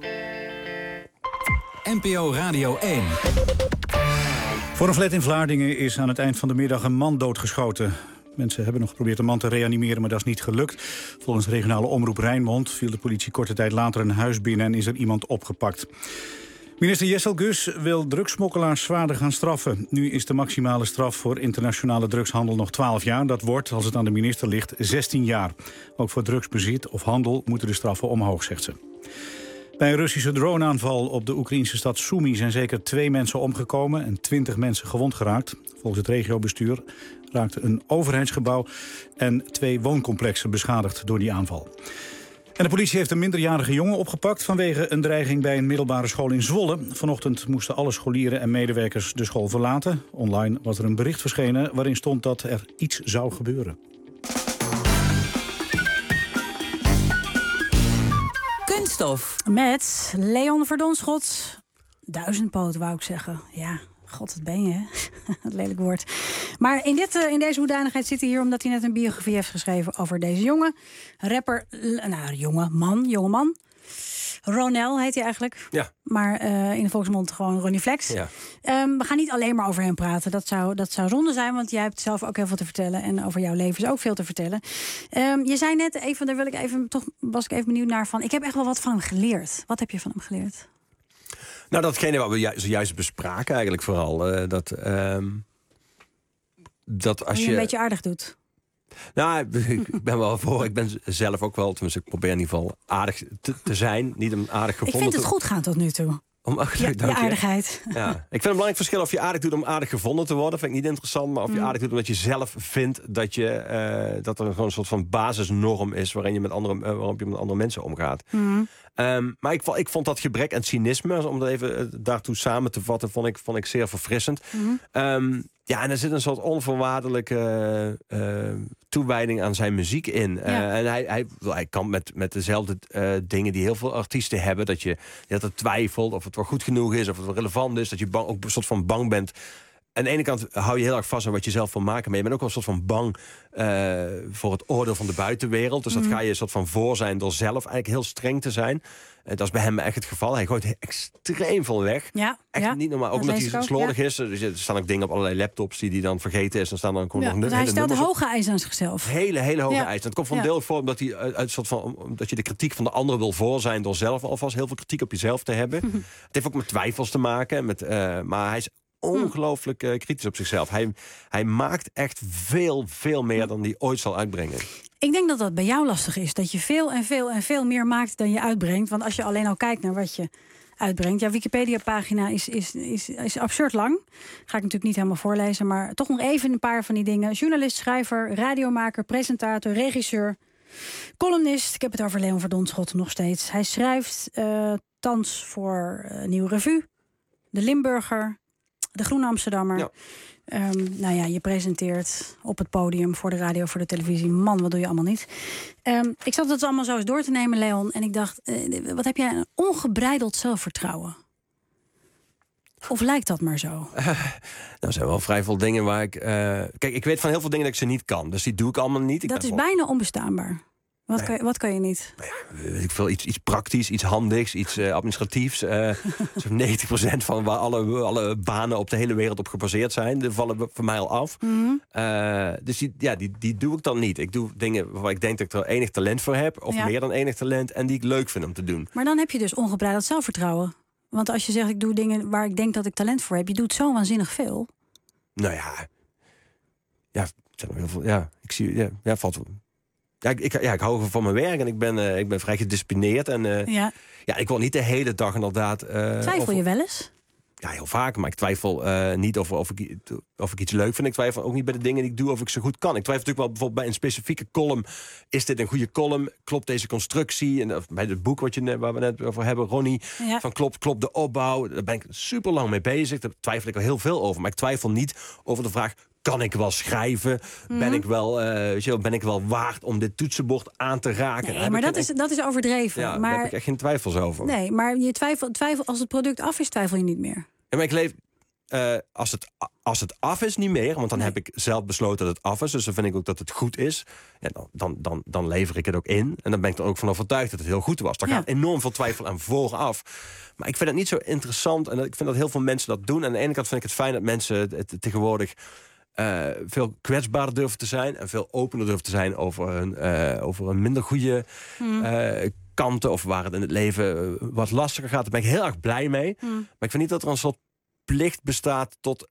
NPO Radio 1. Voor een flat in Vlaardingen is aan het eind van de middag een man doodgeschoten. Mensen hebben nog geprobeerd de man te reanimeren, maar dat is niet gelukt. Volgens regionale omroep Rijnmond viel de politie korte tijd later een huis binnen en is er iemand opgepakt. Minister Jessel Gus wil drugssmokkelaars zwaarder gaan straffen. Nu is de maximale straf voor internationale drugshandel nog 12 jaar. Dat wordt, als het aan de minister ligt, 16 jaar. Ook voor drugsbezit of handel moeten de straffen omhoog, zegt ze. Bij een Russische droneaanval op de Oekraïnse stad Sumy zijn zeker 2 mensen omgekomen en 20 mensen gewond geraakt. Volgens het regiobestuur raakte een overheidsgebouw en 2 wooncomplexen beschadigd door die aanval. En de politie heeft een minderjarige jongen opgepakt vanwege een dreiging bij een middelbare school in Zwolle. Vanochtend moesten alle scholieren en medewerkers de school verlaten. Online was er een bericht verschenen waarin stond dat er iets zou gebeuren. Kunststof. Met Leon Verdonschot. 1000-poot, wou ik zeggen. Ja, god, dat ben je, hè? Dat lelijk woord. Maar in deze hoedanigheid zit hij hier omdat hij net een biografie heeft geschreven over deze jongen. Rapper, jonge man. Ronel heet hij eigenlijk. Ja. Maar in de volksmond gewoon Ronnie Flex. Ja. We gaan niet alleen maar over hem praten. Dat zou zonde zijn, want jij hebt zelf ook heel veel te vertellen. En over jouw leven is ook veel te vertellen. Je zei net even, daar was ik even benieuwd naar van. Ik heb echt wel wat van hem geleerd. Wat heb je van hem geleerd? Nou, datgene wat we zojuist bespraken eigenlijk vooral. Dat als je een beetje aardig doet. Nou, ik ben wel voor. Ik ben zelf ook wel, tenminste, ik probeer in ieder geval aardig te zijn. Niet om aardig gevonden te... Ik vind het goed gaan tot nu toe. Je aardigheid. Ja. Ik vind het een belangrijk verschil of je aardig doet om aardig gevonden te worden. Vind ik niet interessant. Maar of je aardig doet omdat je zelf vindt dat er gewoon een soort van basisnorm is waarop je met andere mensen omgaat. Maar ik vond dat gebrek aan cynisme, om dat even daartoe samen te vatten, vond ik zeer verfrissend. Ja, en er zit een soort onvoorwaardelijke toewijding aan zijn muziek in. Ja. En hij kan met dezelfde dingen die heel veel artiesten hebben. Dat je twijfelt of het wel goed genoeg is, of het wel relevant is. Dat je ook een soort van bang bent. Aan de ene kant hou je heel erg vast aan wat je zelf wil maken. Maar je bent ook wel een soort van bang voor het oordeel van de buitenwereld. Dus dat ga je een soort van voor zijn door zelf eigenlijk heel streng te zijn. Dat is bij hem echt het geval. Hij gooit extreem veel weg. Ja, echt niet normaal. Ook omdat hij slordig is. Dus er staan ook dingen op allerlei laptops die hij dan vergeten is. Dan staan dan nog dus hij stelt hoge eisen aan zichzelf. Hele hoge eisen. Het komt van deel voor omdat hij uit soort van dat je de kritiek van de anderen wil voor zijn door zelf alvast heel veel kritiek op jezelf te hebben. Het heeft ook met twijfels te maken. Maar hij is ongelooflijk kritisch op zichzelf. Hij maakt echt veel meer dan hij ooit zal uitbrengen. Ik denk dat dat bij jou lastig is. Dat je veel meer maakt dan je uitbrengt. Want als je alleen al kijkt naar wat je uitbrengt. Jouw Wikipedia-pagina is absurd lang. Ga ik natuurlijk niet helemaal voorlezen. Maar toch nog even een paar van die dingen. Journalist, schrijver, radiomaker, presentator, regisseur, columnist. Ik heb het over Leon Verdonschot nog steeds. Hij schrijft thans voor Nieuwe Revue, De Limburger, De Groene Amsterdammer. Ja. Je presenteert op het podium, voor de radio, voor de televisie. Man, wat doe je allemaal niet? Ik zat het allemaal zo eens door te nemen, Leon. En ik dacht, wat heb jij een ongebreideld zelfvertrouwen? Of lijkt dat maar zo? Er zijn wel vrij veel dingen waar ik... Kijk, ik weet van heel veel dingen dat ik ze niet kan. Dus die doe ik allemaal niet. Dat is bijna onbestaanbaar. Wat kan je niet? Weet ik veel, iets praktisch, iets handigs, iets administratiefs. 90% van waar alle banen op de hele wereld op gebaseerd zijn, die vallen voor mij al af. Dus die doe ik dan niet. Ik doe dingen waar ik denk dat ik er enig talent voor heb, of meer dan enig talent, en die ik leuk vind om te doen. Maar dan heb je dus ongebreideld zelfvertrouwen. Want als je zegt, ik doe dingen waar ik denk dat ik talent voor heb, je doet zo waanzinnig veel. Nou ja, heel veel. Ik zie, valt wel. Ik hou van mijn werk en ik ben vrij gedisciplineerd. En ik wil niet de hele dag inderdaad... Twijfel je wel eens? Ja, heel vaak. Maar ik twijfel niet of ik iets leuk vind. Ik twijfel ook niet bij de dingen die ik doe of ik ze goed kan. Ik twijfel natuurlijk wel bijvoorbeeld bij een specifieke column. Is dit een goede column? Klopt deze constructie? En bij het boek waar we net over hebben, Ronnie. Ja. Van klopt de opbouw? Daar ben ik super lang mee bezig. Daar twijfel ik wel heel veel over. Maar ik twijfel niet over de vraag... Kan ik wel schrijven? Ben ik wel waard om dit toetsenbord aan te raken? Nee, maar dat is overdreven. Ja, maar daar heb ik echt geen twijfels over. Nee, maar je twijfel als het product af is, twijfel je niet meer. Ja, maar ik leef... als het af is, niet meer. Want dan heb ik zelf besloten dat het af is. Dus dan vind ik ook dat het goed is. Ja, dan lever ik het ook in. En dan ben ik er ook van overtuigd dat het heel goed was. Daar gaat enorm veel twijfel aan vooraf. Maar ik vind het niet zo interessant. En ik vind dat heel veel mensen dat doen. En aan de ene kant vind ik het fijn dat mensen het tegenwoordig veel kwetsbaarder durven te zijn. En veel opener durven te zijn over een minder goede kanten. Of waar het in het leven wat lastiger gaat. Daar ben ik heel erg blij mee. Maar ik vind niet dat er een soort plicht bestaat tot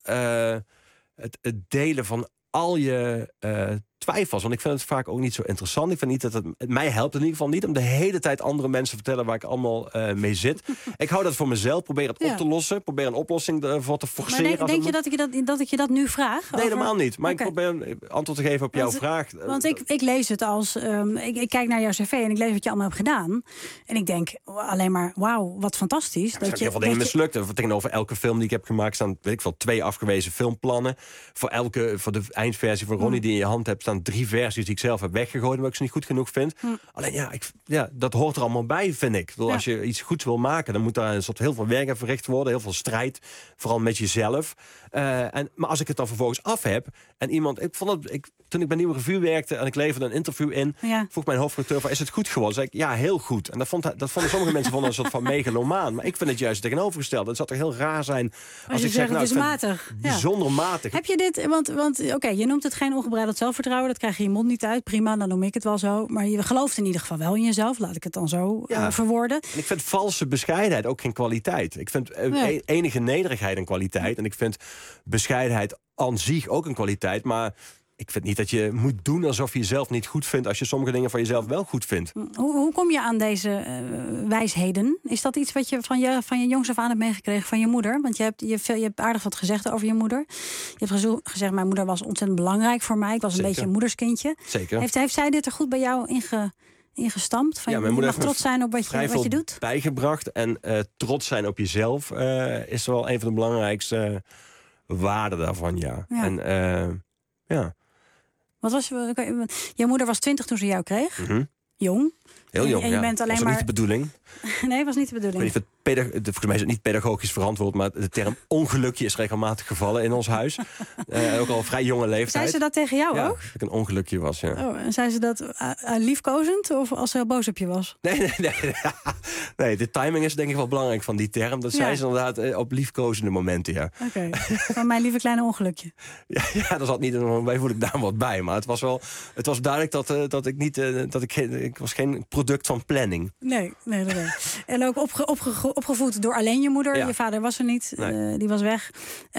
het delen van al je twijfels. Want ik vind het vaak ook niet zo interessant. Ik vind niet dat het mij helpt in ieder geval niet om de hele tijd andere mensen te vertellen waar ik allemaal mee zit. Ik hou dat voor mezelf. Probeer het op te lossen. Probeer een oplossing ervoor te forceren. Maar denk je dat ik je dat nu vraag? Nee, helemaal niet. Maar ik probeer antwoord te geven op jouw vraag. Want ik lees het als... ik kijk naar jouw cv en ik lees wat je allemaal hebt gedaan. En ik denk alleen maar, wauw, wat fantastisch. Ja, er zijn heel veel dingen mislukt. Tegenover elke film die ik heb gemaakt staan, weet ik veel, 2 afgewezen filmplannen. Voor de eindversie van Ronnie die in je hand hebt, staan 3 versies die ik zelf heb weggegooid, omdat ik ze niet goed genoeg vind. Alleen dat hoort er allemaal bij, vind ik. Als je iets goeds wil maken, dan moet daar een soort heel veel werk aan verricht worden, heel veel strijd, vooral met jezelf. Maar als ik het dan vervolgens af heb en iemand, toen ik bij Nieuwe Revue werkte en ik leverde een interview in, vroeg mijn hoofdredacteur van, is het goed geworden? Zei ik, ja, heel goed. En dat vonden sommige mensen een soort van megalomaan. Maar ik vind het juist tegenovergesteld. Het zou toch heel raar zijn als ik zeg, het is matig. Bijzonder matig. Heb je dit, want oké, je noemt het geen ongebreideld zelfvertrouwen, dat krijg je mond niet uit. Prima, dan noem ik het wel zo. Maar je gelooft in ieder geval wel in jezelf, laat ik het dan zo verwoorden. En ik vind valse bescheidenheid ook geen kwaliteit. Ik vind enige nederigheid een kwaliteit. En ik vind bescheidenheid aan zich ook een kwaliteit. Maar ik vind niet dat je moet doen alsof je jezelf niet goed vindt als je sommige dingen van jezelf wel goed vindt. Hoe kom je aan deze wijsheden? Is dat iets wat je van je jongs af aan hebt meegekregen van je moeder? Want je hebt aardig wat gezegd over je moeder. Je hebt gezegd, mijn moeder was ontzettend belangrijk voor mij. Ik was een beetje een moederskindje. Zeker. Heeft zij dit er goed bij jou ingestampt? Van, mijn moeder mag trots zijn op wat je doet? Bijgebracht. En trots zijn op jezelf is wel een van de belangrijkste waarden daarvan, ja. En Wat was je moeder was 20 toen ze jou kreeg. Jong. Heel jong, en je bent alleen maar niet de bedoeling. Nee, was niet de bedoeling. Volgens mij is het niet pedagogisch verantwoord, maar de term ongelukje is regelmatig gevallen in ons huis. Ook al vrij jonge leeftijd. Zei ze dat tegen jou ook? Dat ik een ongelukje was, ja. Oh, en zei ze dat liefkozend of als ze heel boos op je was? Nee, de timing is denk ik wel belangrijk van die term. Dat zei ze inderdaad op liefkozende momenten, ja. Oké, van mijn lieve kleine ongelukje. Ja, dat zat niet bij, voel ik daar wat bij. Maar het was duidelijk dat ik niet, ik was geen product van planning. Nee. En ook opgevoed door alleen je moeder. Ja. Je vader was er niet, die was weg.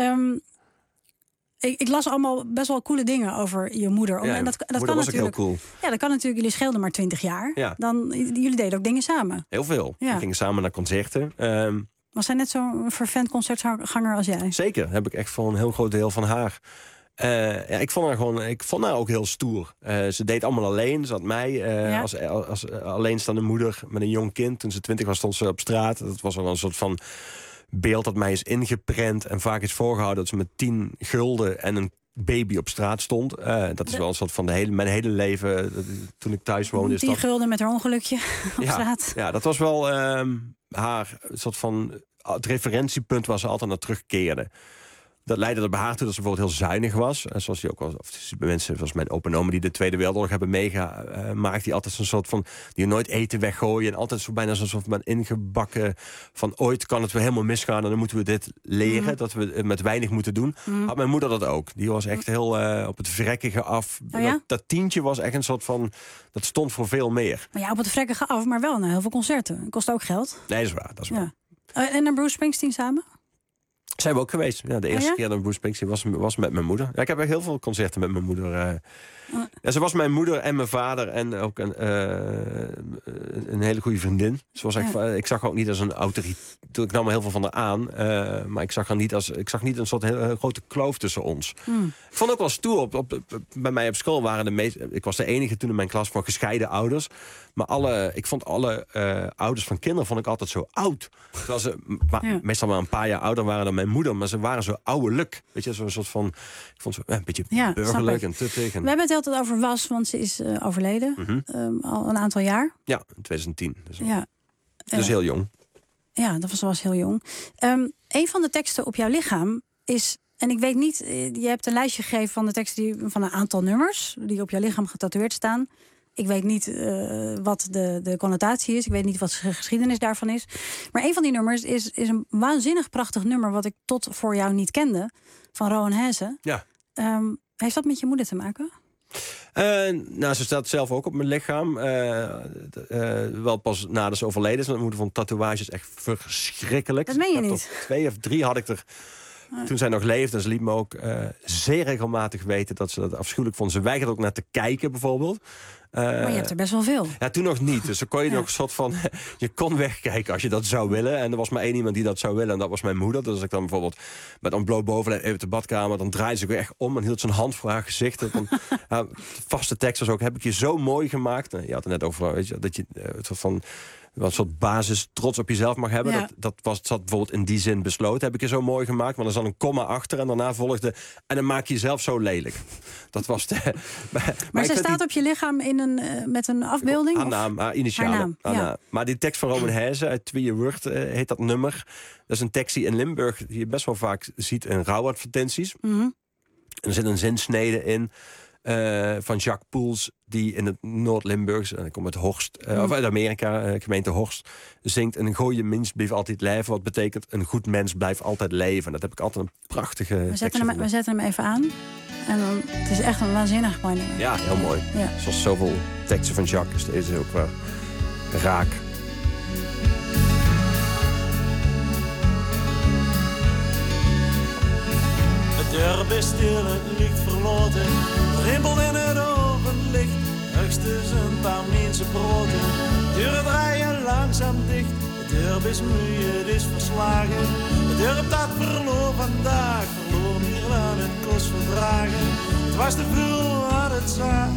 Ik las allemaal best wel coole dingen over je moeder. En dat kan natuurlijk heel cool. Ja, dat kan natuurlijk. Jullie scheelden maar 20 jaar. Ja. Jullie deden ook dingen samen. Heel veel. Ja. We gingen samen naar concerten. Was zij net zo'n fervent concertganger als jij? Zeker. Heb ik echt voor een heel groot deel van haar. Ik vond haar ook heel stoer. Ze deed allemaal alleen. Ze had mij als alleenstaande moeder met een jong kind. Toen ze 20 was, stond ze op straat. Dat was wel een soort van beeld dat mij is ingeprent en vaak is voorgehouden dat ze met 10 gulden en een baby op straat stond. Dat is wel een soort van mijn hele leven toen ik thuis woonde. 10 gulden met haar ongelukje op straat. Ja, dat was wel haar soort van het referentiepunt waar ze altijd naar terugkeerde. Dat leidde er bij haar toe dat ze bijvoorbeeld heel zuinig was. En zoals die ook was, of bij mensen zoals mijn opa en oma die de Tweede Wereldoorlog hebben meegemaakt, die altijd zo'n soort van die nooit eten weggooien en altijd zo bijna zo'n soort van ingebakken van ooit kan het weer helemaal misgaan en dan moeten we dit leren, dat we het met weinig moeten doen. Had mijn moeder dat ook. Die was echt heel op het vrekkige af. Dat tientje was echt een soort van, dat stond voor veel meer. Maar ja, op het vrekkige af, maar wel naar heel veel concerten. Dat kost ook geld. Nee, dat is waar. Dat is waar. En naar Bruce Springsteen samen? Zijn we ook geweest. Ja, de eerste keer dat Bruce Springsteen was met mijn moeder. Ja, ik heb echt heel veel concerten met mijn moeder. Ze was mijn moeder en mijn vader en ook een hele goede vriendin. Ik zag haar ook niet als een autoriteit. Ik nam er heel veel van haar aan. Maar ik zag niet een soort heel grote kloof tussen ons. Ik vond ook wel stoer. Bij mij op school waren ik was de enige toen in mijn klas van gescheiden ouders. Maar ik vond alle ouders van kinderen vond ik altijd zo oud. Terwijl ze meestal maar een paar jaar ouder waren dan mijn moeder. Maar ze waren zo ouderlijk. Weet je, zo'n soort van, ik vond ze een beetje burgerlijk en tuttig. We hebben het altijd over Was, want ze is overleden. Al een aantal jaar. Ja, in 2010. Dus heel jong. Ja, dat was heel jong. Een van de teksten op jouw lichaam is... En ik weet niet, je hebt een lijstje gegeven van de teksten van een aantal nummers die op je lichaam getatoeëerd staan. Ik weet niet wat de connotatie is. Ik weet niet wat de geschiedenis daarvan is. Maar een van die nummers is een waanzinnig prachtig nummer wat ik tot voor jou niet kende. Van Rowan Heze. Ja. Heeft dat met je moeder te maken? Ze staat zelf ook op mijn lichaam. Wel pas nadat ze overleden is. Mijn moeder vond tatoeages echt verschrikkelijk. Dat meen je niet. 2 of 3 had ik er toen zij nog leefde. En ze liet me ook zeer regelmatig weten dat ze dat afschuwelijk vond. Ze weigerde ook naar te kijken bijvoorbeeld. Maar je hebt er best wel veel. Ja, toen nog niet. Dus dan kon je nog een soort van... Je kon wegkijken als je dat zou willen. En er was maar één iemand die dat zou willen. En dat was mijn moeder. Dus als ik dan bijvoorbeeld met een bloot bovenlijf even de badkamer... dan draaide ze ook echt om en hield zijn hand voor haar gezicht. Van, vaste tekst was ook... Heb ik je zo mooi gemaakt? Je had het net over... Weet je, dat je van... Wat soort basis trots op jezelf mag hebben. Ja. Dat zat bijvoorbeeld in die zin besloten. Heb ik je zo mooi gemaakt, maar er zat een komma achter... en daarna volgde... en dan maak je jezelf zo lelijk. Dat was de... maar zij staat op je lichaam met een afbeelding? Haar naam, haar initialen. Haar naam. Maar die tekst van Rowan Heze uit Tweeëwurt heet dat nummer. Dat is een tekst die in Limburg... die je best wel vaak ziet in rouwadvertenties. Mm-hmm. Er zit een zinsnede in... van Jacques Poels, die in het Noord-Limburgs, en ik kom uit Horst, of uit Amerika, gemeente Horst, zingt: een goeie mens blijft altijd leven, wat betekent een goed mens blijft altijd leven. Dat heb ik altijd een prachtige we zetten hem even aan. En dan, het is echt een waanzinnig mooi nummer. Ja, heel mooi. Ja. Zoals zoveel teksten van Jacques is deze ook wel raak. Het dorp is stil, het licht verlaten. Rimpelt in het ovenlicht. Hoogstens een paar mensen broden. Deuren draaien langzaam dicht. Het dorp is moe, het is verslagen. Het dorp dat verloor vandaag. Verloor meer dan het kost verdragen. Het was te veel wat het zag.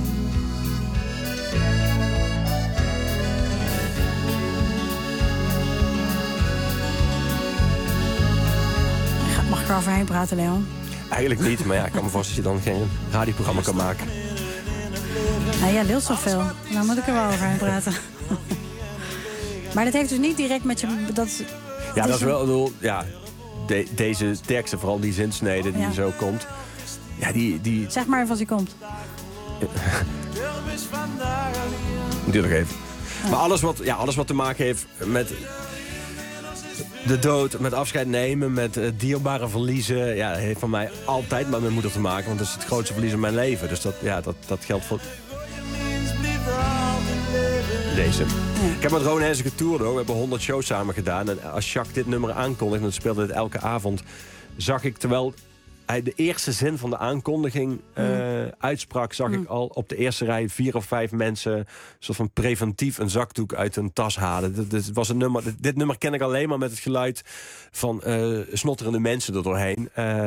Mag ik er overheen praten, Leon? Eigenlijk niet, maar ja, ik kan me voorstellen dat je dan geen radioprogramma kan maken. Nou, jij wilt zoveel. Dan moet ik er wel overheen praten. Maar dat heeft dus niet direct met je... Dat is wel... Ja, deze teksten, vooral die zinsnede die zo komt... Ja, die... Zeg maar even als hij komt. Duur nog even. Maar alles wat te maken heeft met... de dood, met afscheid nemen, met dierbare verliezen... ja, dat heeft van mij altijd met mijn moeder te maken... want dat is het grootste verlies in mijn leven. Dus dat geldt voor... Deze. Ja. Ik heb met Rowan Heze getoerd, hoor. We hebben 100 shows samen gedaan. En als Jacques dit nummer aankondigde, en dat speelde het elke avond... zag ik, terwijl hij de eerste zin van de aankondiging uitsprak... zag ik al op de eerste rij 4 of 5 mensen... soort van preventief een zakdoek uit hun tas halen. Dit nummer ken ik alleen maar met het geluid van snotterende mensen er doorheen.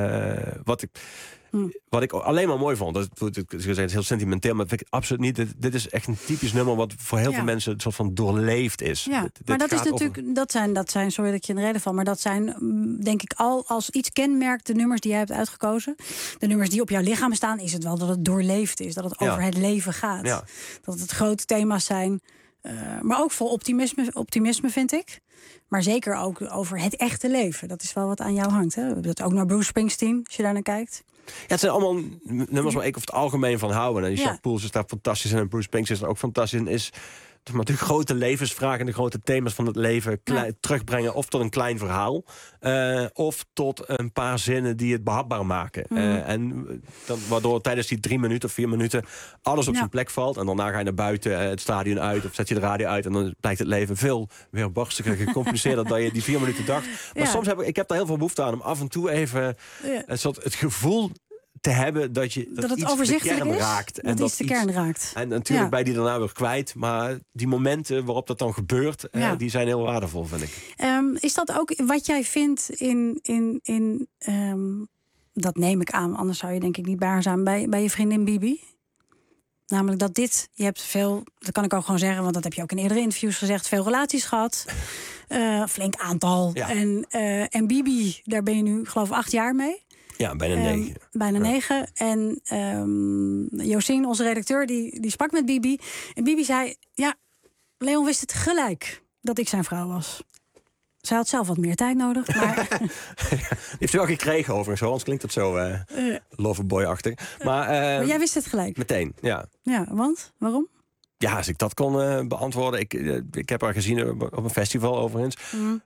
Wat ik alleen maar mooi vond. Dat is heel sentimenteel, maar dat vind ik absoluut niet. Dit is echt een typisch nummer wat voor heel veel mensen... een soort van doorleefd is. Ja, maar dat is natuurlijk... Dat zijn, sorry dat ik je in de reden val... maar dat zijn, denk ik, al als iets kenmerkt... de nummers die jij hebt uitgekozen. De nummers die op jouw lichaam staan... is het wel dat het doorleefd is. Dat het over het leven gaat. Ja. Dat het grote thema's zijn. Maar ook vol optimisme, vind ik. Maar zeker ook over het echte leven. Dat is wel wat aan jou hangt. Hè? We hebben dat ook naar Bruce Springsteen, als je daar naar kijkt. Ja, het zijn allemaal nummers waar ik over het algemeen van hou. En die Jacques Poels is daar fantastisch in. En Bruce Springsteen is er ook fantastisch in. Is maar de grote levensvragen en de grote thema's van het leven terugbrengen. Of tot een klein verhaal. Of tot een paar zinnen die het behapbaar maken. Waardoor tijdens die 3 minuten of 4 minuten alles op zijn plek valt. En daarna ga je naar buiten, het stadion uit. Of zet je de radio uit. En dan blijkt het leven veel weerbarstiger, gecompliceerder dan je die 4 minuten dacht. Maar soms heb ik daar heel veel behoefte aan om af en toe even het gevoel te hebben dat het iets de kern raakt. En dat iets de kern raakt. En natuurlijk bij die daarna weer kwijt. Maar die momenten waarop dat dan gebeurt, die zijn heel waardevol, vind ik. Is dat ook wat jij vindt in dat neem ik aan, anders zou je denk ik niet bij haar zijn, bij je vriendin Bibi? Namelijk dat je hebt veel, dat kan ik ook gewoon zeggen, want dat heb je ook in eerdere interviews gezegd, veel relaties gehad. Flink aantal. Ja. En Bibi, daar ben je nu geloof ik 8 jaar mee. Ja, bijna 9. Bijna 9. En Josien, onze redacteur, die sprak met Bibi. En Bibi zei, ja, Leon wist het gelijk dat ik zijn vrouw was. Zij had zelf wat meer tijd nodig. Maar... Die heeft ze wel gekregen overigens, hoor. Anders klinkt het zo loverboy-achtig. Maar jij wist het gelijk? Meteen, ja. Ja, want? Waarom? Ja, als ik dat kon beantwoorden. Ik heb haar gezien op een festival overigens.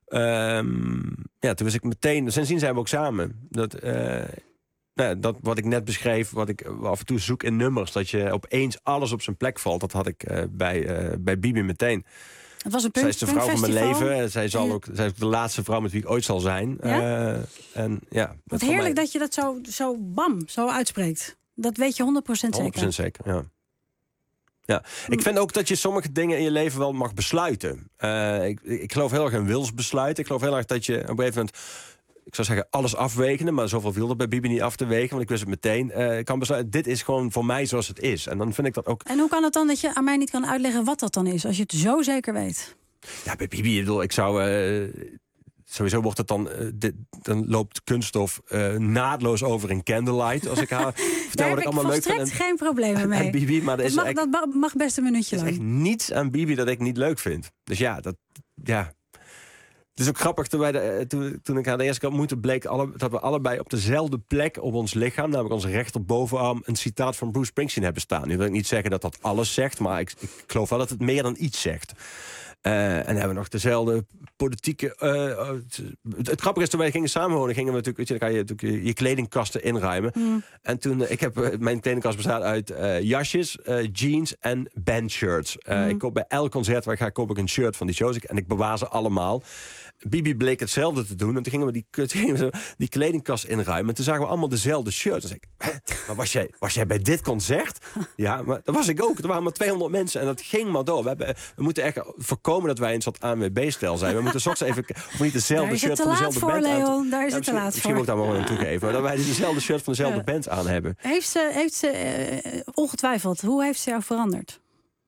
Toen was ik meteen... Sindsdien zijn we ook samen. Dat wat ik net beschreef, wat ik af en toe zoek in nummers... dat je opeens alles op zijn plek valt. Dat had ik bij Bibi meteen. Het was een zij is de vrouw van mijn leven. Zij is ook de laatste vrouw met wie ik ooit zal zijn. Ja? Wat heerlijk dat je dat zo uitspreekt. Dat weet je 100% zeker. 100% zeker, ja. Ja, ik vind ook dat je sommige dingen in je leven wel mag besluiten. Ik geloof heel erg in wilsbesluiten. Ik geloof heel erg dat je op een gegeven moment... Ik zou zeggen, alles afwegenen, maar zoveel viel er bij Bibi niet af te wegen. Want ik wist het meteen. Ik kan besluiten, dit is gewoon voor mij zoals het is. En dan vind ik dat ook... En hoe kan het dan dat je aan mij niet kan uitleggen wat dat dan is? Als je het zo zeker weet. Ja, bij Bibi, ik zou... Sowieso wordt het dan loopt kunststof naadloos over in Candlelight. Als ik haar vertel wat ik allemaal leuk vind. Daar heb ik volstrekt geen problemen mee. En Bibi, maar dat mag best een minuutje lang. Er is echt niets aan Bibi dat ik niet leuk vind. Dus ja, het is ook grappig, toen ik haar de eerste keer ontmoette... bleek dat we allebei op dezelfde plek op ons lichaam... namelijk onze rechterbovenarm, een citaat van Bruce Springsteen hebben staan. Nu wil ik niet zeggen dat dat alles zegt... maar ik geloof wel dat het meer dan iets zegt. En hebben we nog dezelfde politieke... het grappige is, toen wij gingen samenwonen... gingen we natuurlijk, dan kan je natuurlijk je kledingkasten inruimen. En toen, mijn kledingkast bestaat uit jasjes, jeans en bandshirts. Ik koop bij elk concert waar ik ga, koop ik een shirt van die shows. En ik bewaar ze allemaal. Bibi bleek hetzelfde te doen. En toen gingen we die kledingkast inruimen. En toen zagen we allemaal dezelfde shirts. Dus maar was jij bij dit concert? Ja, maar dat was ik ook. Er waren maar 200 mensen en dat ging maar door. We moeten echt voorkomen dat wij een soort ANWB-stijl zijn. We moeten soms even, of niet dezelfde shirt van dezelfde band aan. Daar is het te laat voor. Misschien moet ik daar maar gewoon aan toegeven. Maar dat wij dezelfde shirt van dezelfde band aan hebben. Heeft ze ongetwijfeld, hoe heeft ze jou veranderd?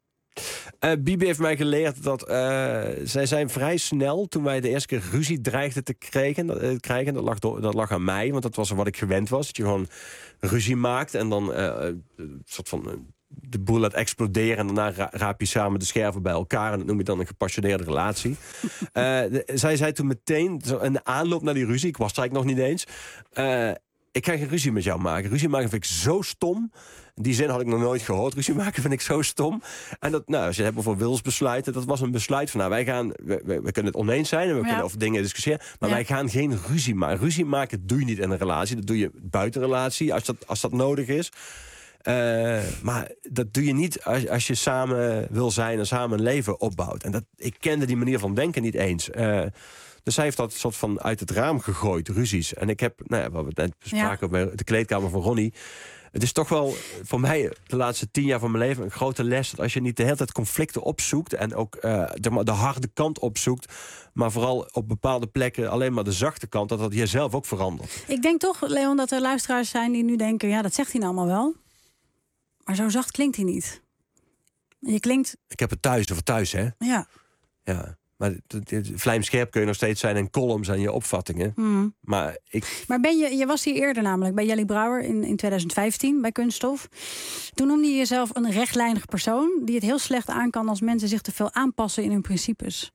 Bibi heeft mij geleerd dat zij zijn vrij snel... toen wij de eerste keer ruzie dreigden te krijgen... dat lag aan mij, want dat was wat ik gewend was. Dat je gewoon ruzie maakt en dan soort van... de boel laat exploderen en daarna raap je samen de scherven bij elkaar... en dat noem je dan een gepassioneerde relatie. Zij zei toen meteen, in de aanloop naar die ruzie... ik was er eigenlijk nog niet eens... ik ga geen ruzie met jou maken. Ruzie maken vind ik zo stom. Die zin had ik nog nooit gehoord. Ruzie maken vind ik zo stom. En dat, als je het hebt over wilsbesluiten... dat was een besluit van, wij kunnen het oneens zijn... en we kunnen over dingen discussiëren... maar wij gaan geen ruzie maken. Ruzie maken doe je niet in een relatie. Dat doe je buiten een relatie, als dat nodig is. Maar dat doe je niet als je samen wil zijn... en samen een leven opbouwt. En ik kende die manier van denken niet eens... Dus zij heeft dat soort van uit het raam gegooid, ruzies. En ik heb, wat we net bespraken bij de kleedkamer van Ronnie... Het is toch wel voor mij de laatste 10 jaar van mijn leven een grote les... dat als je niet de hele tijd conflicten opzoekt... en ook de harde kant opzoekt... maar vooral op bepaalde plekken alleen maar de zachte kant... dat jezelf ook verandert. Ik denk toch, Leon, dat er luisteraars zijn die nu denken... ja, dat zegt hij nou allemaal wel. Maar zo zacht klinkt hij niet. Je klinkt... Ik heb het thuis, hè? Ja. Ja. Maar vlijmscherp kun je nog steeds zijn en columns en je opvattingen. Maar je was hier eerder namelijk bij Jelly Brouwer in 2015 bij Kunststof. Toen noemde je jezelf een rechtlijnig persoon... die het heel slecht aan kan als mensen zich te veel aanpassen in hun principes.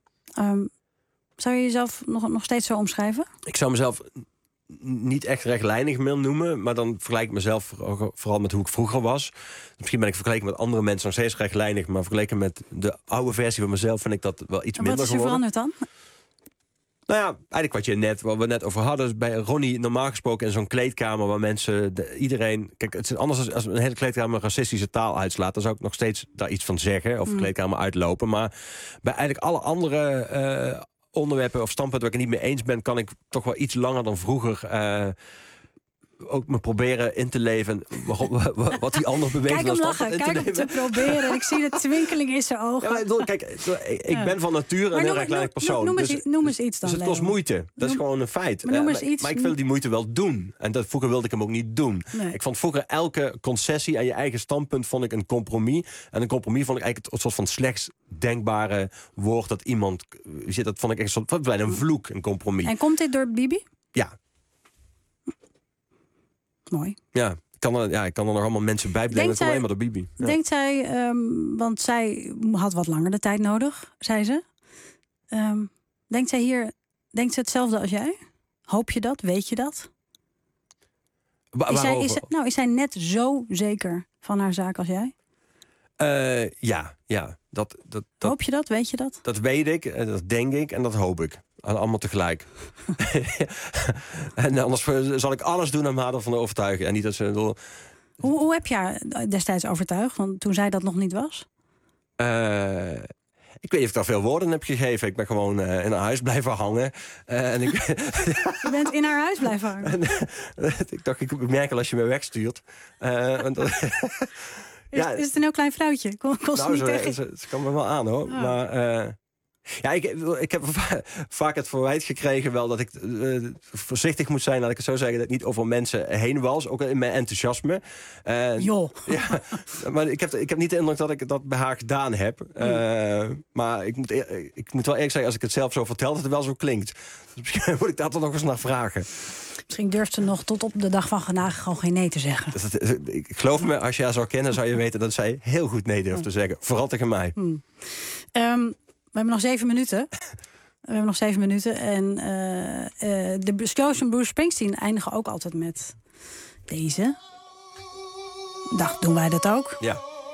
Zou je jezelf nog steeds zo omschrijven? Ik zou mezelf niet echt rechtlijnig meer noemen... maar dan vergelijk ik mezelf vooral met hoe ik vroeger was. Misschien ben ik vergeleken met andere mensen nog steeds rechtlijnig... maar vergeleken met de oude versie van mezelf... vind ik dat wel iets minder geworden. Wat is er veranderd dan? Nou ja, eigenlijk wat we net over hadden... bij Ronnie normaal gesproken in zo'n kleedkamer... waar mensen, iedereen... Kijk, het is anders als een hele kleedkamer racistische taal uitslaat... dan zou ik nog steeds daar iets van zeggen... of kleedkamer uitlopen. Maar bij eigenlijk alle andere... onderwerpen of standpunten waar ik het niet mee eens ben... kan ik toch wel iets langer dan vroeger... ook me proberen in te leven... wat die ander beweegt. Kijk hem lachen, kijk hem te proberen. Ik zie de twinkeling in zijn ogen. Ja, kijk, ik ben van nature een heel rechtlijnig persoon. Noem eens iets dan, dus het kost moeite. Dat is gewoon een feit. Maar ik wil die moeite wel doen. En vroeger wilde ik hem ook niet doen. Nee. Ik vond vroeger elke concessie aan je eigen standpunt... vond ik een compromis. En een compromis vond ik eigenlijk een soort van slechts denkbare woord... dat iemand... dat vond ik echt bijna een vloek, een compromis. En komt dit door Bibi? Ja. Mooi. Ja, ik kan er nog allemaal mensen bij brengen. Het alleen maar de Bibi. Ja. Denkt zij, want zij had wat langer de tijd nodig, zei ze. Denkt ze hetzelfde als jij? Hoop je dat? Weet je dat? Is zij net zo zeker van haar zaak als jij? Ja. Hoop je dat? Weet je dat? Dat weet ik, dat denk ik en dat hoop ik. Allemaal tegelijk. En anders zal ik alles doen om haar ervan te overtuigen. En niet dat ze... Hoe heb je haar destijds overtuigd? Want toen zij dat nog niet was? Ik weet niet of ik daar veel woorden heb gegeven. Ik ben gewoon in haar huis blijven hangen. Je bent in haar huis blijven hangen? Ik dacht, ik merk al als je me wegstuurt. Is het een heel klein vrouwtje? Ze kan me wel aan, hoor. Oh. Maar... ik heb vaak het verwijt gekregen wel dat ik voorzichtig moet zijn, laat ik het zo zeggen, dat ik niet over mensen heen wals, ook in mijn enthousiasme. Joh. Ja, maar ik heb niet de indruk dat ik dat bij haar gedaan heb. Maar ik moet wel eerlijk zeggen, als ik het zelf zo vertel, dat het wel zo klinkt. Dus misschien moet ik daar toch nog eens naar vragen. Misschien durft ze nog tot op de dag van vandaag gewoon geen nee te zeggen. Ik geloof me, als je haar zou kennen, zou je weten dat zij heel goed nee durft te zeggen. Vooral tegen mij. We hebben nog 7 minuten. En de shows van Bruce Springsteen eindigen ook altijd met deze. Doen wij dat ook? Ja.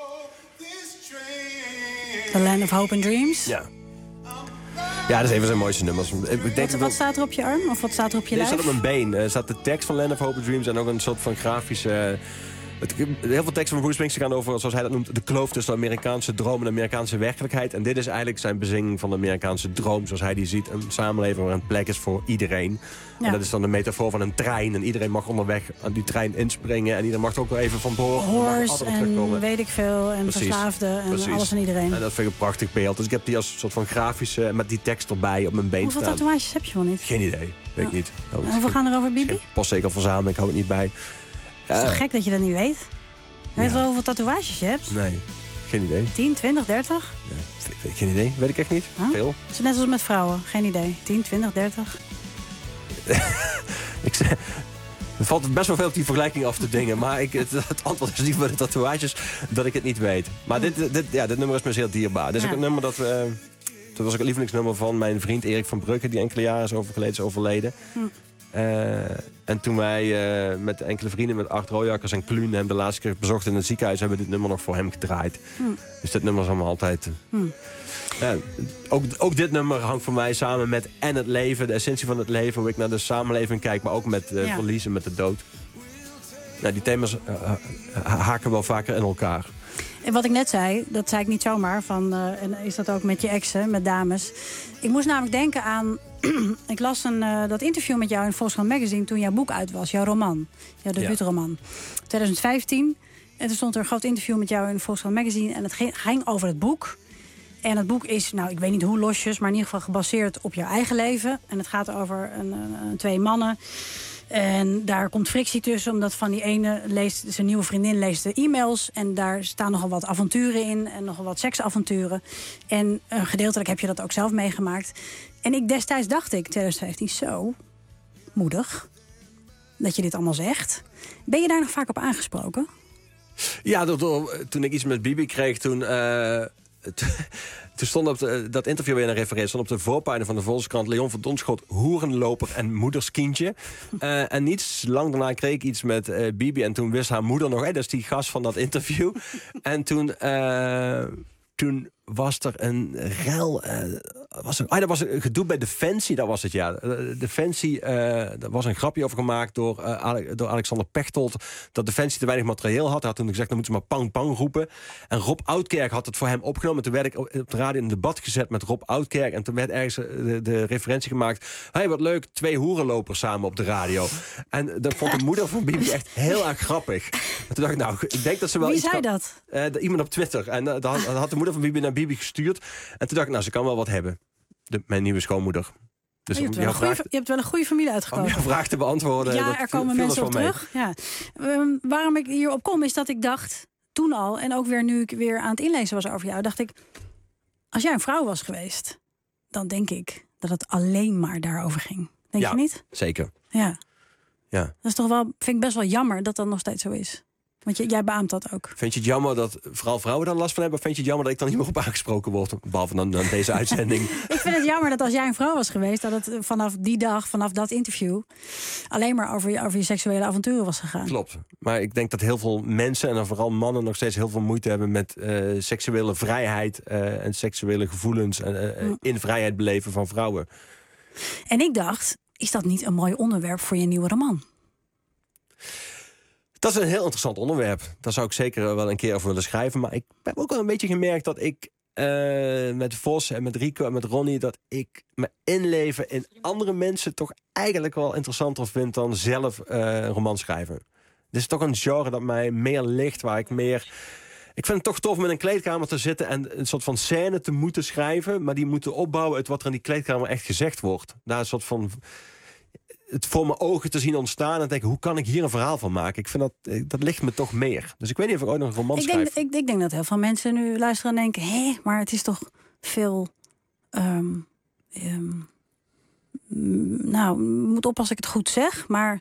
The Land of Hope and Dreams. Ja. Ja, dat is een van zijn mooiste nummers. Wat staat er op je arm? Of wat staat er op je lijf? Dit staat op mijn been. Er staat de tekst van Land of Hope and Dreams en ook een soort van grafische... Heel veel teksten van Bruce Springsteen gaan over, zoals hij dat noemt, de kloof tussen de Amerikaanse droom en de Amerikaanse werkelijkheid. En dit is eigenlijk zijn bezinging van de Amerikaanse droom, zoals hij die ziet. Een samenleving waar een plek is voor iedereen. Ja. En dat is dan de metafoor van een trein. En iedereen mag onderweg aan die trein inspringen. En iedereen mag er ook wel even van boren. Horse en weet ik veel. En verslaafden en alles en iedereen. En dat vind ik een prachtig beeld. Dus ik heb die als soort van grafische, met die tekst erbij op mijn been staan. Hoeveel tatoeages heb je wel niet? Geen idee. Weet ik niet. Hoeveel gaan er over Bibi? Pas zeker verzamelen, ik hou het niet bij. Het is toch gek dat je dat niet weet? Weet je wel hoeveel tatoeages je hebt? Nee, geen idee. 10, 20, 30? Ja, geen idee, weet ik echt niet. Huh? Veel. Het is net als met vrouwen, geen idee. 10, 20, 30? Er valt best wel veel op die vergelijking af te dingen. Maar het antwoord is niet bij de tatoeages dat ik het niet weet. Maar dit nummer is me zeer dierbaar. Dit is ook een nummer dat was ook het lievelingsnummer van mijn vriend Erik van Brugge, die enkele jaren is overleden. En toen wij met enkele vrienden, met Art Rooijakkers en Kluun, hem de laatste keer bezocht in het ziekenhuis, hebben we dit nummer nog voor hem gedraaid. Dus dit nummer is allemaal altijd... Ook dit nummer hangt voor mij samen met en het leven, de essentie van het leven, hoe ik naar de samenleving kijk, maar ook met verlies en met de dood. Die thema's haken wel vaker in elkaar. En wat ik net zei, dat zei ik niet zomaar. En is dat ook met je exen, met dames. Ik moest namelijk denken aan... ik las dat interview met jou in Volkskrant Magazine toen jouw boek uit was. Jouw roman. Jouw debuutroman. 2015. En toen stond er een groot interview met jou in Volkskrant Magazine. En het ging over het boek. En het boek is, ik weet niet hoe losjes, maar in ieder geval gebaseerd op jouw eigen leven. En het gaat over 2 mannen. En daar komt frictie tussen, omdat van die ene zijn nieuwe vriendin leest de e-mails. En daar staan nogal wat avonturen in en nogal wat seksavonturen. En gedeeltelijk heb je dat ook zelf meegemaakt. En destijds dacht ik, 2015, zo moedig dat je dit allemaal zegt. Ben je daar nog vaak op aangesproken? Ja, toen ik iets met Bibi kreeg, toen stond op dat interview weer een referentie, stond op de voorpagina van de Volkskrant Leon van Donschot, hoerenloper en moederskindje. En niet lang daarna kreeg ik iets met Bibi en toen wist haar moeder nog, dat is die gast van dat interview. En toen was er een rel. Dat was een gedoe bij Defensie, dat was het, ja. Defensie, daar was een grapje over gemaakt door Alexander Pechtold, dat Defensie te weinig materieel had. Hij had toen gezegd, dan moeten ze maar pang pang roepen. En Rob Oudkerk had het voor hem opgenomen. Toen werd ik op de radio in een debat gezet met Rob Oudkerk. En toen werd ergens de referentie gemaakt. Hey, wat leuk, 2 hoerenlopers samen op de radio. En dat vond de moeder van Bibi echt heel erg grappig. En toen dacht ik, ik denk dat ze wel Wie iets... zei dat? Iemand op Twitter. En dat had de moeder van Bibi naar Bibi gestuurd. En toen dacht ik, ze kan wel wat hebben. Mijn nieuwe schoonmoeder. Dus je hebt wel een goede familie uitgekomen. Om jouw vraag te beantwoorden. Ja, er komen mensen op terug. Ja. Waarom ik hierop kom is dat ik dacht, toen al, en ook weer nu ik weer aan het inlezen was over jou, dacht ik, als jij een vrouw was geweest, dan denk ik dat het alleen maar daarover ging. Denk je niet? Zeker. Ja. Ja. Dat is toch wel, vind ik best wel jammer dat dat nog steeds zo is. Want jij beaamt dat ook. Vind je het jammer dat vooral vrouwen dan last van hebben? Of vind je het jammer dat ik dan niet meer op aangesproken word? Behalve dan deze uitzending. Ik vind het jammer dat als jij een vrouw was geweest... dat het vanaf die dag, vanaf dat interview... alleen maar over je seksuele avonturen was gegaan. Klopt. Maar ik denk dat heel veel mensen, en dan vooral mannen... nog steeds heel veel moeite hebben met seksuele vrijheid... en seksuele gevoelens in vrijheid beleven van vrouwen. En ik dacht, is dat niet een mooi onderwerp voor je nieuwe roman? Dat is een heel interessant onderwerp. Daar zou ik zeker wel een keer over willen schrijven. Maar ik heb ook wel een beetje gemerkt dat ik met Vos en met Rico en met Ronnie... dat ik me inleven in andere mensen toch eigenlijk wel interessanter vind... dan zelf roman schrijven. Dit is toch een genre dat mij meer ligt, waar ik meer... Ik vind het toch tof om in een kleedkamer te zitten... en een soort van scène te moeten schrijven... maar die moeten opbouwen uit wat er in die kleedkamer echt gezegd wordt. Daar een soort van... het voor mijn ogen te zien ontstaan en denken... hoe kan ik hier een verhaal van maken? Ik vind dat ligt me toch meer. Dus ik weet niet of ik ooit nog een roman schrijf. Ik denk dat heel veel mensen nu luisteren en denken... hé, maar het is toch veel... nou, ik moet oppassen als ik het goed zeg... maar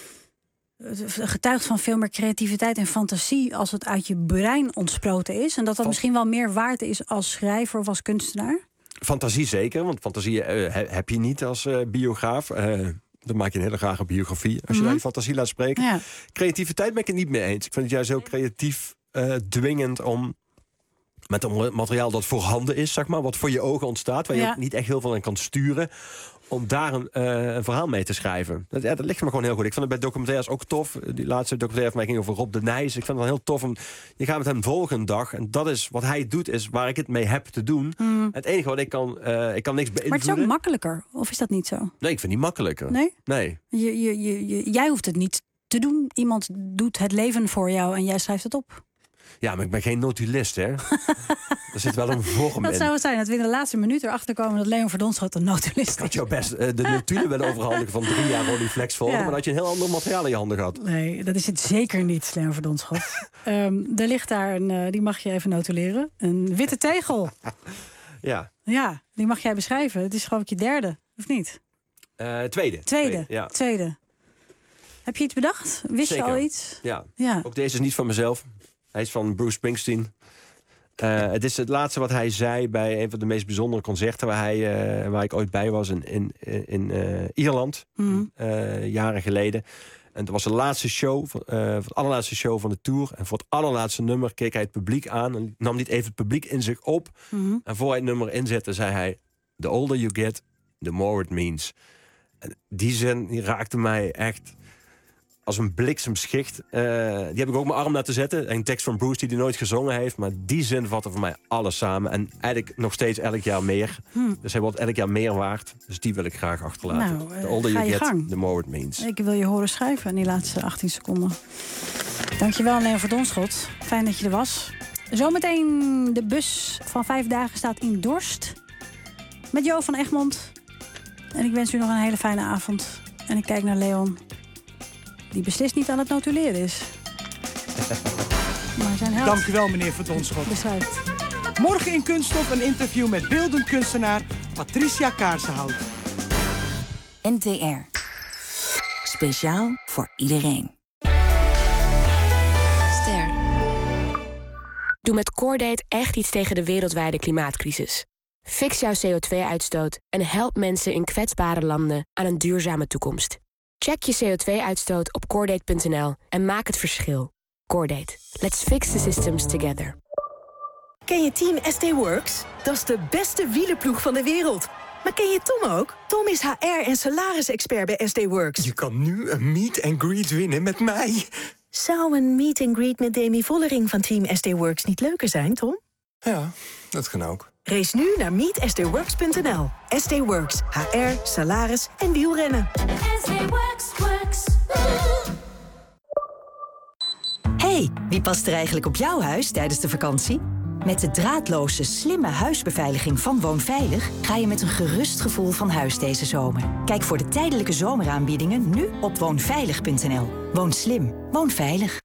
het getuigt van veel meer creativiteit en fantasie... als het uit je brein ontsproten is. En dat misschien wel meer waard is als schrijver of als kunstenaar. Fantasie zeker, want fantasie heb je niet als biograaf... dan maak je een hele grage biografie als je naar die fantasie laat spreken. Ja. Creativiteit ben ik het niet mee eens. Ik vind het juist heel creatief dwingend om met een materiaal dat voorhanden is, zeg maar, wat voor je ogen ontstaat, waar je ook niet echt heel veel in kan sturen, om daar een verhaal mee te schrijven. Dat ligt me gewoon heel goed. Ik vond het bij documentaires ook tof. Die laatste documentaire van mij ging over Rob de Nijs. Ik vind het wel heel tof. Je gaat met hem volgende dag. En dat is wat hij doet, is waar ik het mee heb te doen. Het enige wat ik kan niks beïnvloeden. Maar het is ook makkelijker, of is dat niet zo? Nee, ik vind het niet makkelijker. Nee? Jij hoeft het niet te doen. Iemand doet het leven voor jou en jij schrijft het op. Ja, maar ik ben geen notulist, hè? Er zit wel een vorm in. Dat zou het zijn, dat we in de laatste minuut erachter komen... dat Leon Verdonschot een notulist is. Ik had jou best de notulen willen overhandigen van 3 jaar Ronnie Flex volgen... maar dan had je een heel ander materiaal in je handen gehad. Nee, dat is het zeker niet, Leon Verdonschot. Er ligt daar, die mag je even notuleren, een witte tegel. Ja. Ja, die mag jij beschrijven. Het is geloof ik je derde, of niet? Tweede. Heb je iets bedacht? Wist zeker. Je al iets? Ja. Ook deze is niet van mezelf. Hij is van Bruce Springsteen. Het is het laatste wat hij zei bij een van de meest bijzondere concerten... waar ik ooit bij was in Ierland, jaren geleden. En dat was de laatste show, de allerlaatste show van de tour. En voor het allerlaatste nummer keek hij het publiek aan... en nam niet even het publiek in zich op. En voor hij het nummer inzette, zei hij... The older you get, the more it means. En die zin die raakte mij echt... als een bliksemschicht. Die heb ik ook mijn arm laten zetten. Een tekst van Bruce die hij nooit gezongen heeft. Maar die zin vatte voor mij alles samen. En eigenlijk nog steeds elk jaar meer. Dus hij wordt elk jaar meer waard. Dus die wil ik graag achterlaten. Nou, the older you get, gang. the more it means. Ik wil je horen schrijven in die laatste 18 seconden. Dankjewel, Leon Verdonschot. Fijn dat je er was. Zometeen de bus van 5 dagen staat in Dorst. Met Jo van Egmond. En ik wens u nog een hele fijne avond. En ik kijk naar Leon... die beslist niet aan het notuleren is. Maar zijn held... Dank u wel, meneer Verdonschot. Beschrijft. Morgen in Kunststof een interview met beeldend kunstenaar Patricia Kaarsenhout. NTR. Speciaal voor iedereen. Ster. Doe met Coordate echt iets tegen de wereldwijde klimaatcrisis. Fix jouw CO2-uitstoot en help mensen in kwetsbare landen aan een duurzame toekomst. Check je CO2-uitstoot op Coordate.nl en maak het verschil. Coordate. Let's fix the systems together. Ken je Team SD Works? Dat is de beste wielerploeg van de wereld. Maar ken je Tom ook? Tom is HR- en salarisexpert bij SD Works. Je kan nu een meet and greet winnen met mij. Zou een meet and greet met Demi Vollering van Team SD Works niet leuker zijn, Tom? Ja, dat kan ook. Race nu naar meetsdworks.nl. SD Works. HR, salaris en wielrennen. Hey, wie past er eigenlijk op jouw huis tijdens de vakantie? Met de draadloze, slimme huisbeveiliging van Woonveilig... ga je met een gerust gevoel van huis deze zomer. Kijk voor de tijdelijke zomeraanbiedingen nu op woonveilig.nl. Woon slim. Woon veilig.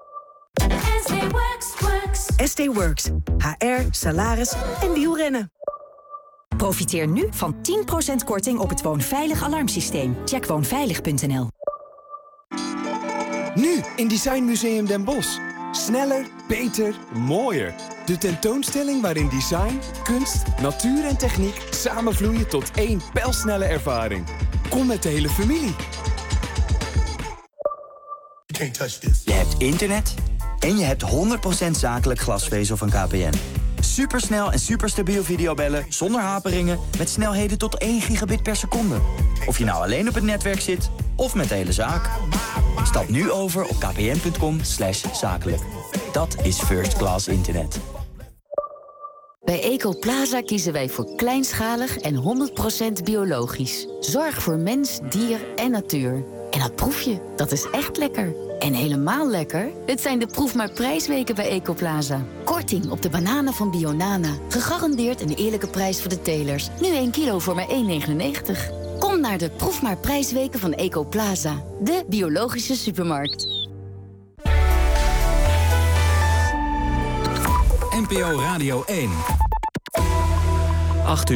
SD Works. HR, salaris en wielrennen. Profiteer nu van 10% korting op het Woonveilig alarmsysteem. Check woonveilig.nl. Nu in Design Museum Den Bosch. Sneller, beter, mooier. De tentoonstelling waarin design, kunst, natuur en techniek samenvloeien tot één pijlsnelle ervaring. Kom met de hele familie. Je hebt internet en je hebt 100% zakelijk glasvezel van KPN. Supersnel en superstabiel videobellen zonder haperingen met snelheden tot 1 gigabit per seconde. Of je nou alleen op het netwerk zit of met de hele zaak. Stap nu over op kpn.com/zakelijk. Dat is first class internet. Bij Ecoplaza kiezen wij voor kleinschalig en 100% biologisch. Zorg voor mens, dier en natuur. En dat proef je, dat is echt lekker. En helemaal lekker, het zijn de Proef maar prijsweken bij Ecoplaza. Korting op de bananen van Bionana. Gegarandeerd een eerlijke prijs voor de telers. Nu 1 kilo voor maar €1,99. Kom naar de Proef maar prijsweken van Ecoplaza. De biologische supermarkt. NPO Radio 1. 8 uur.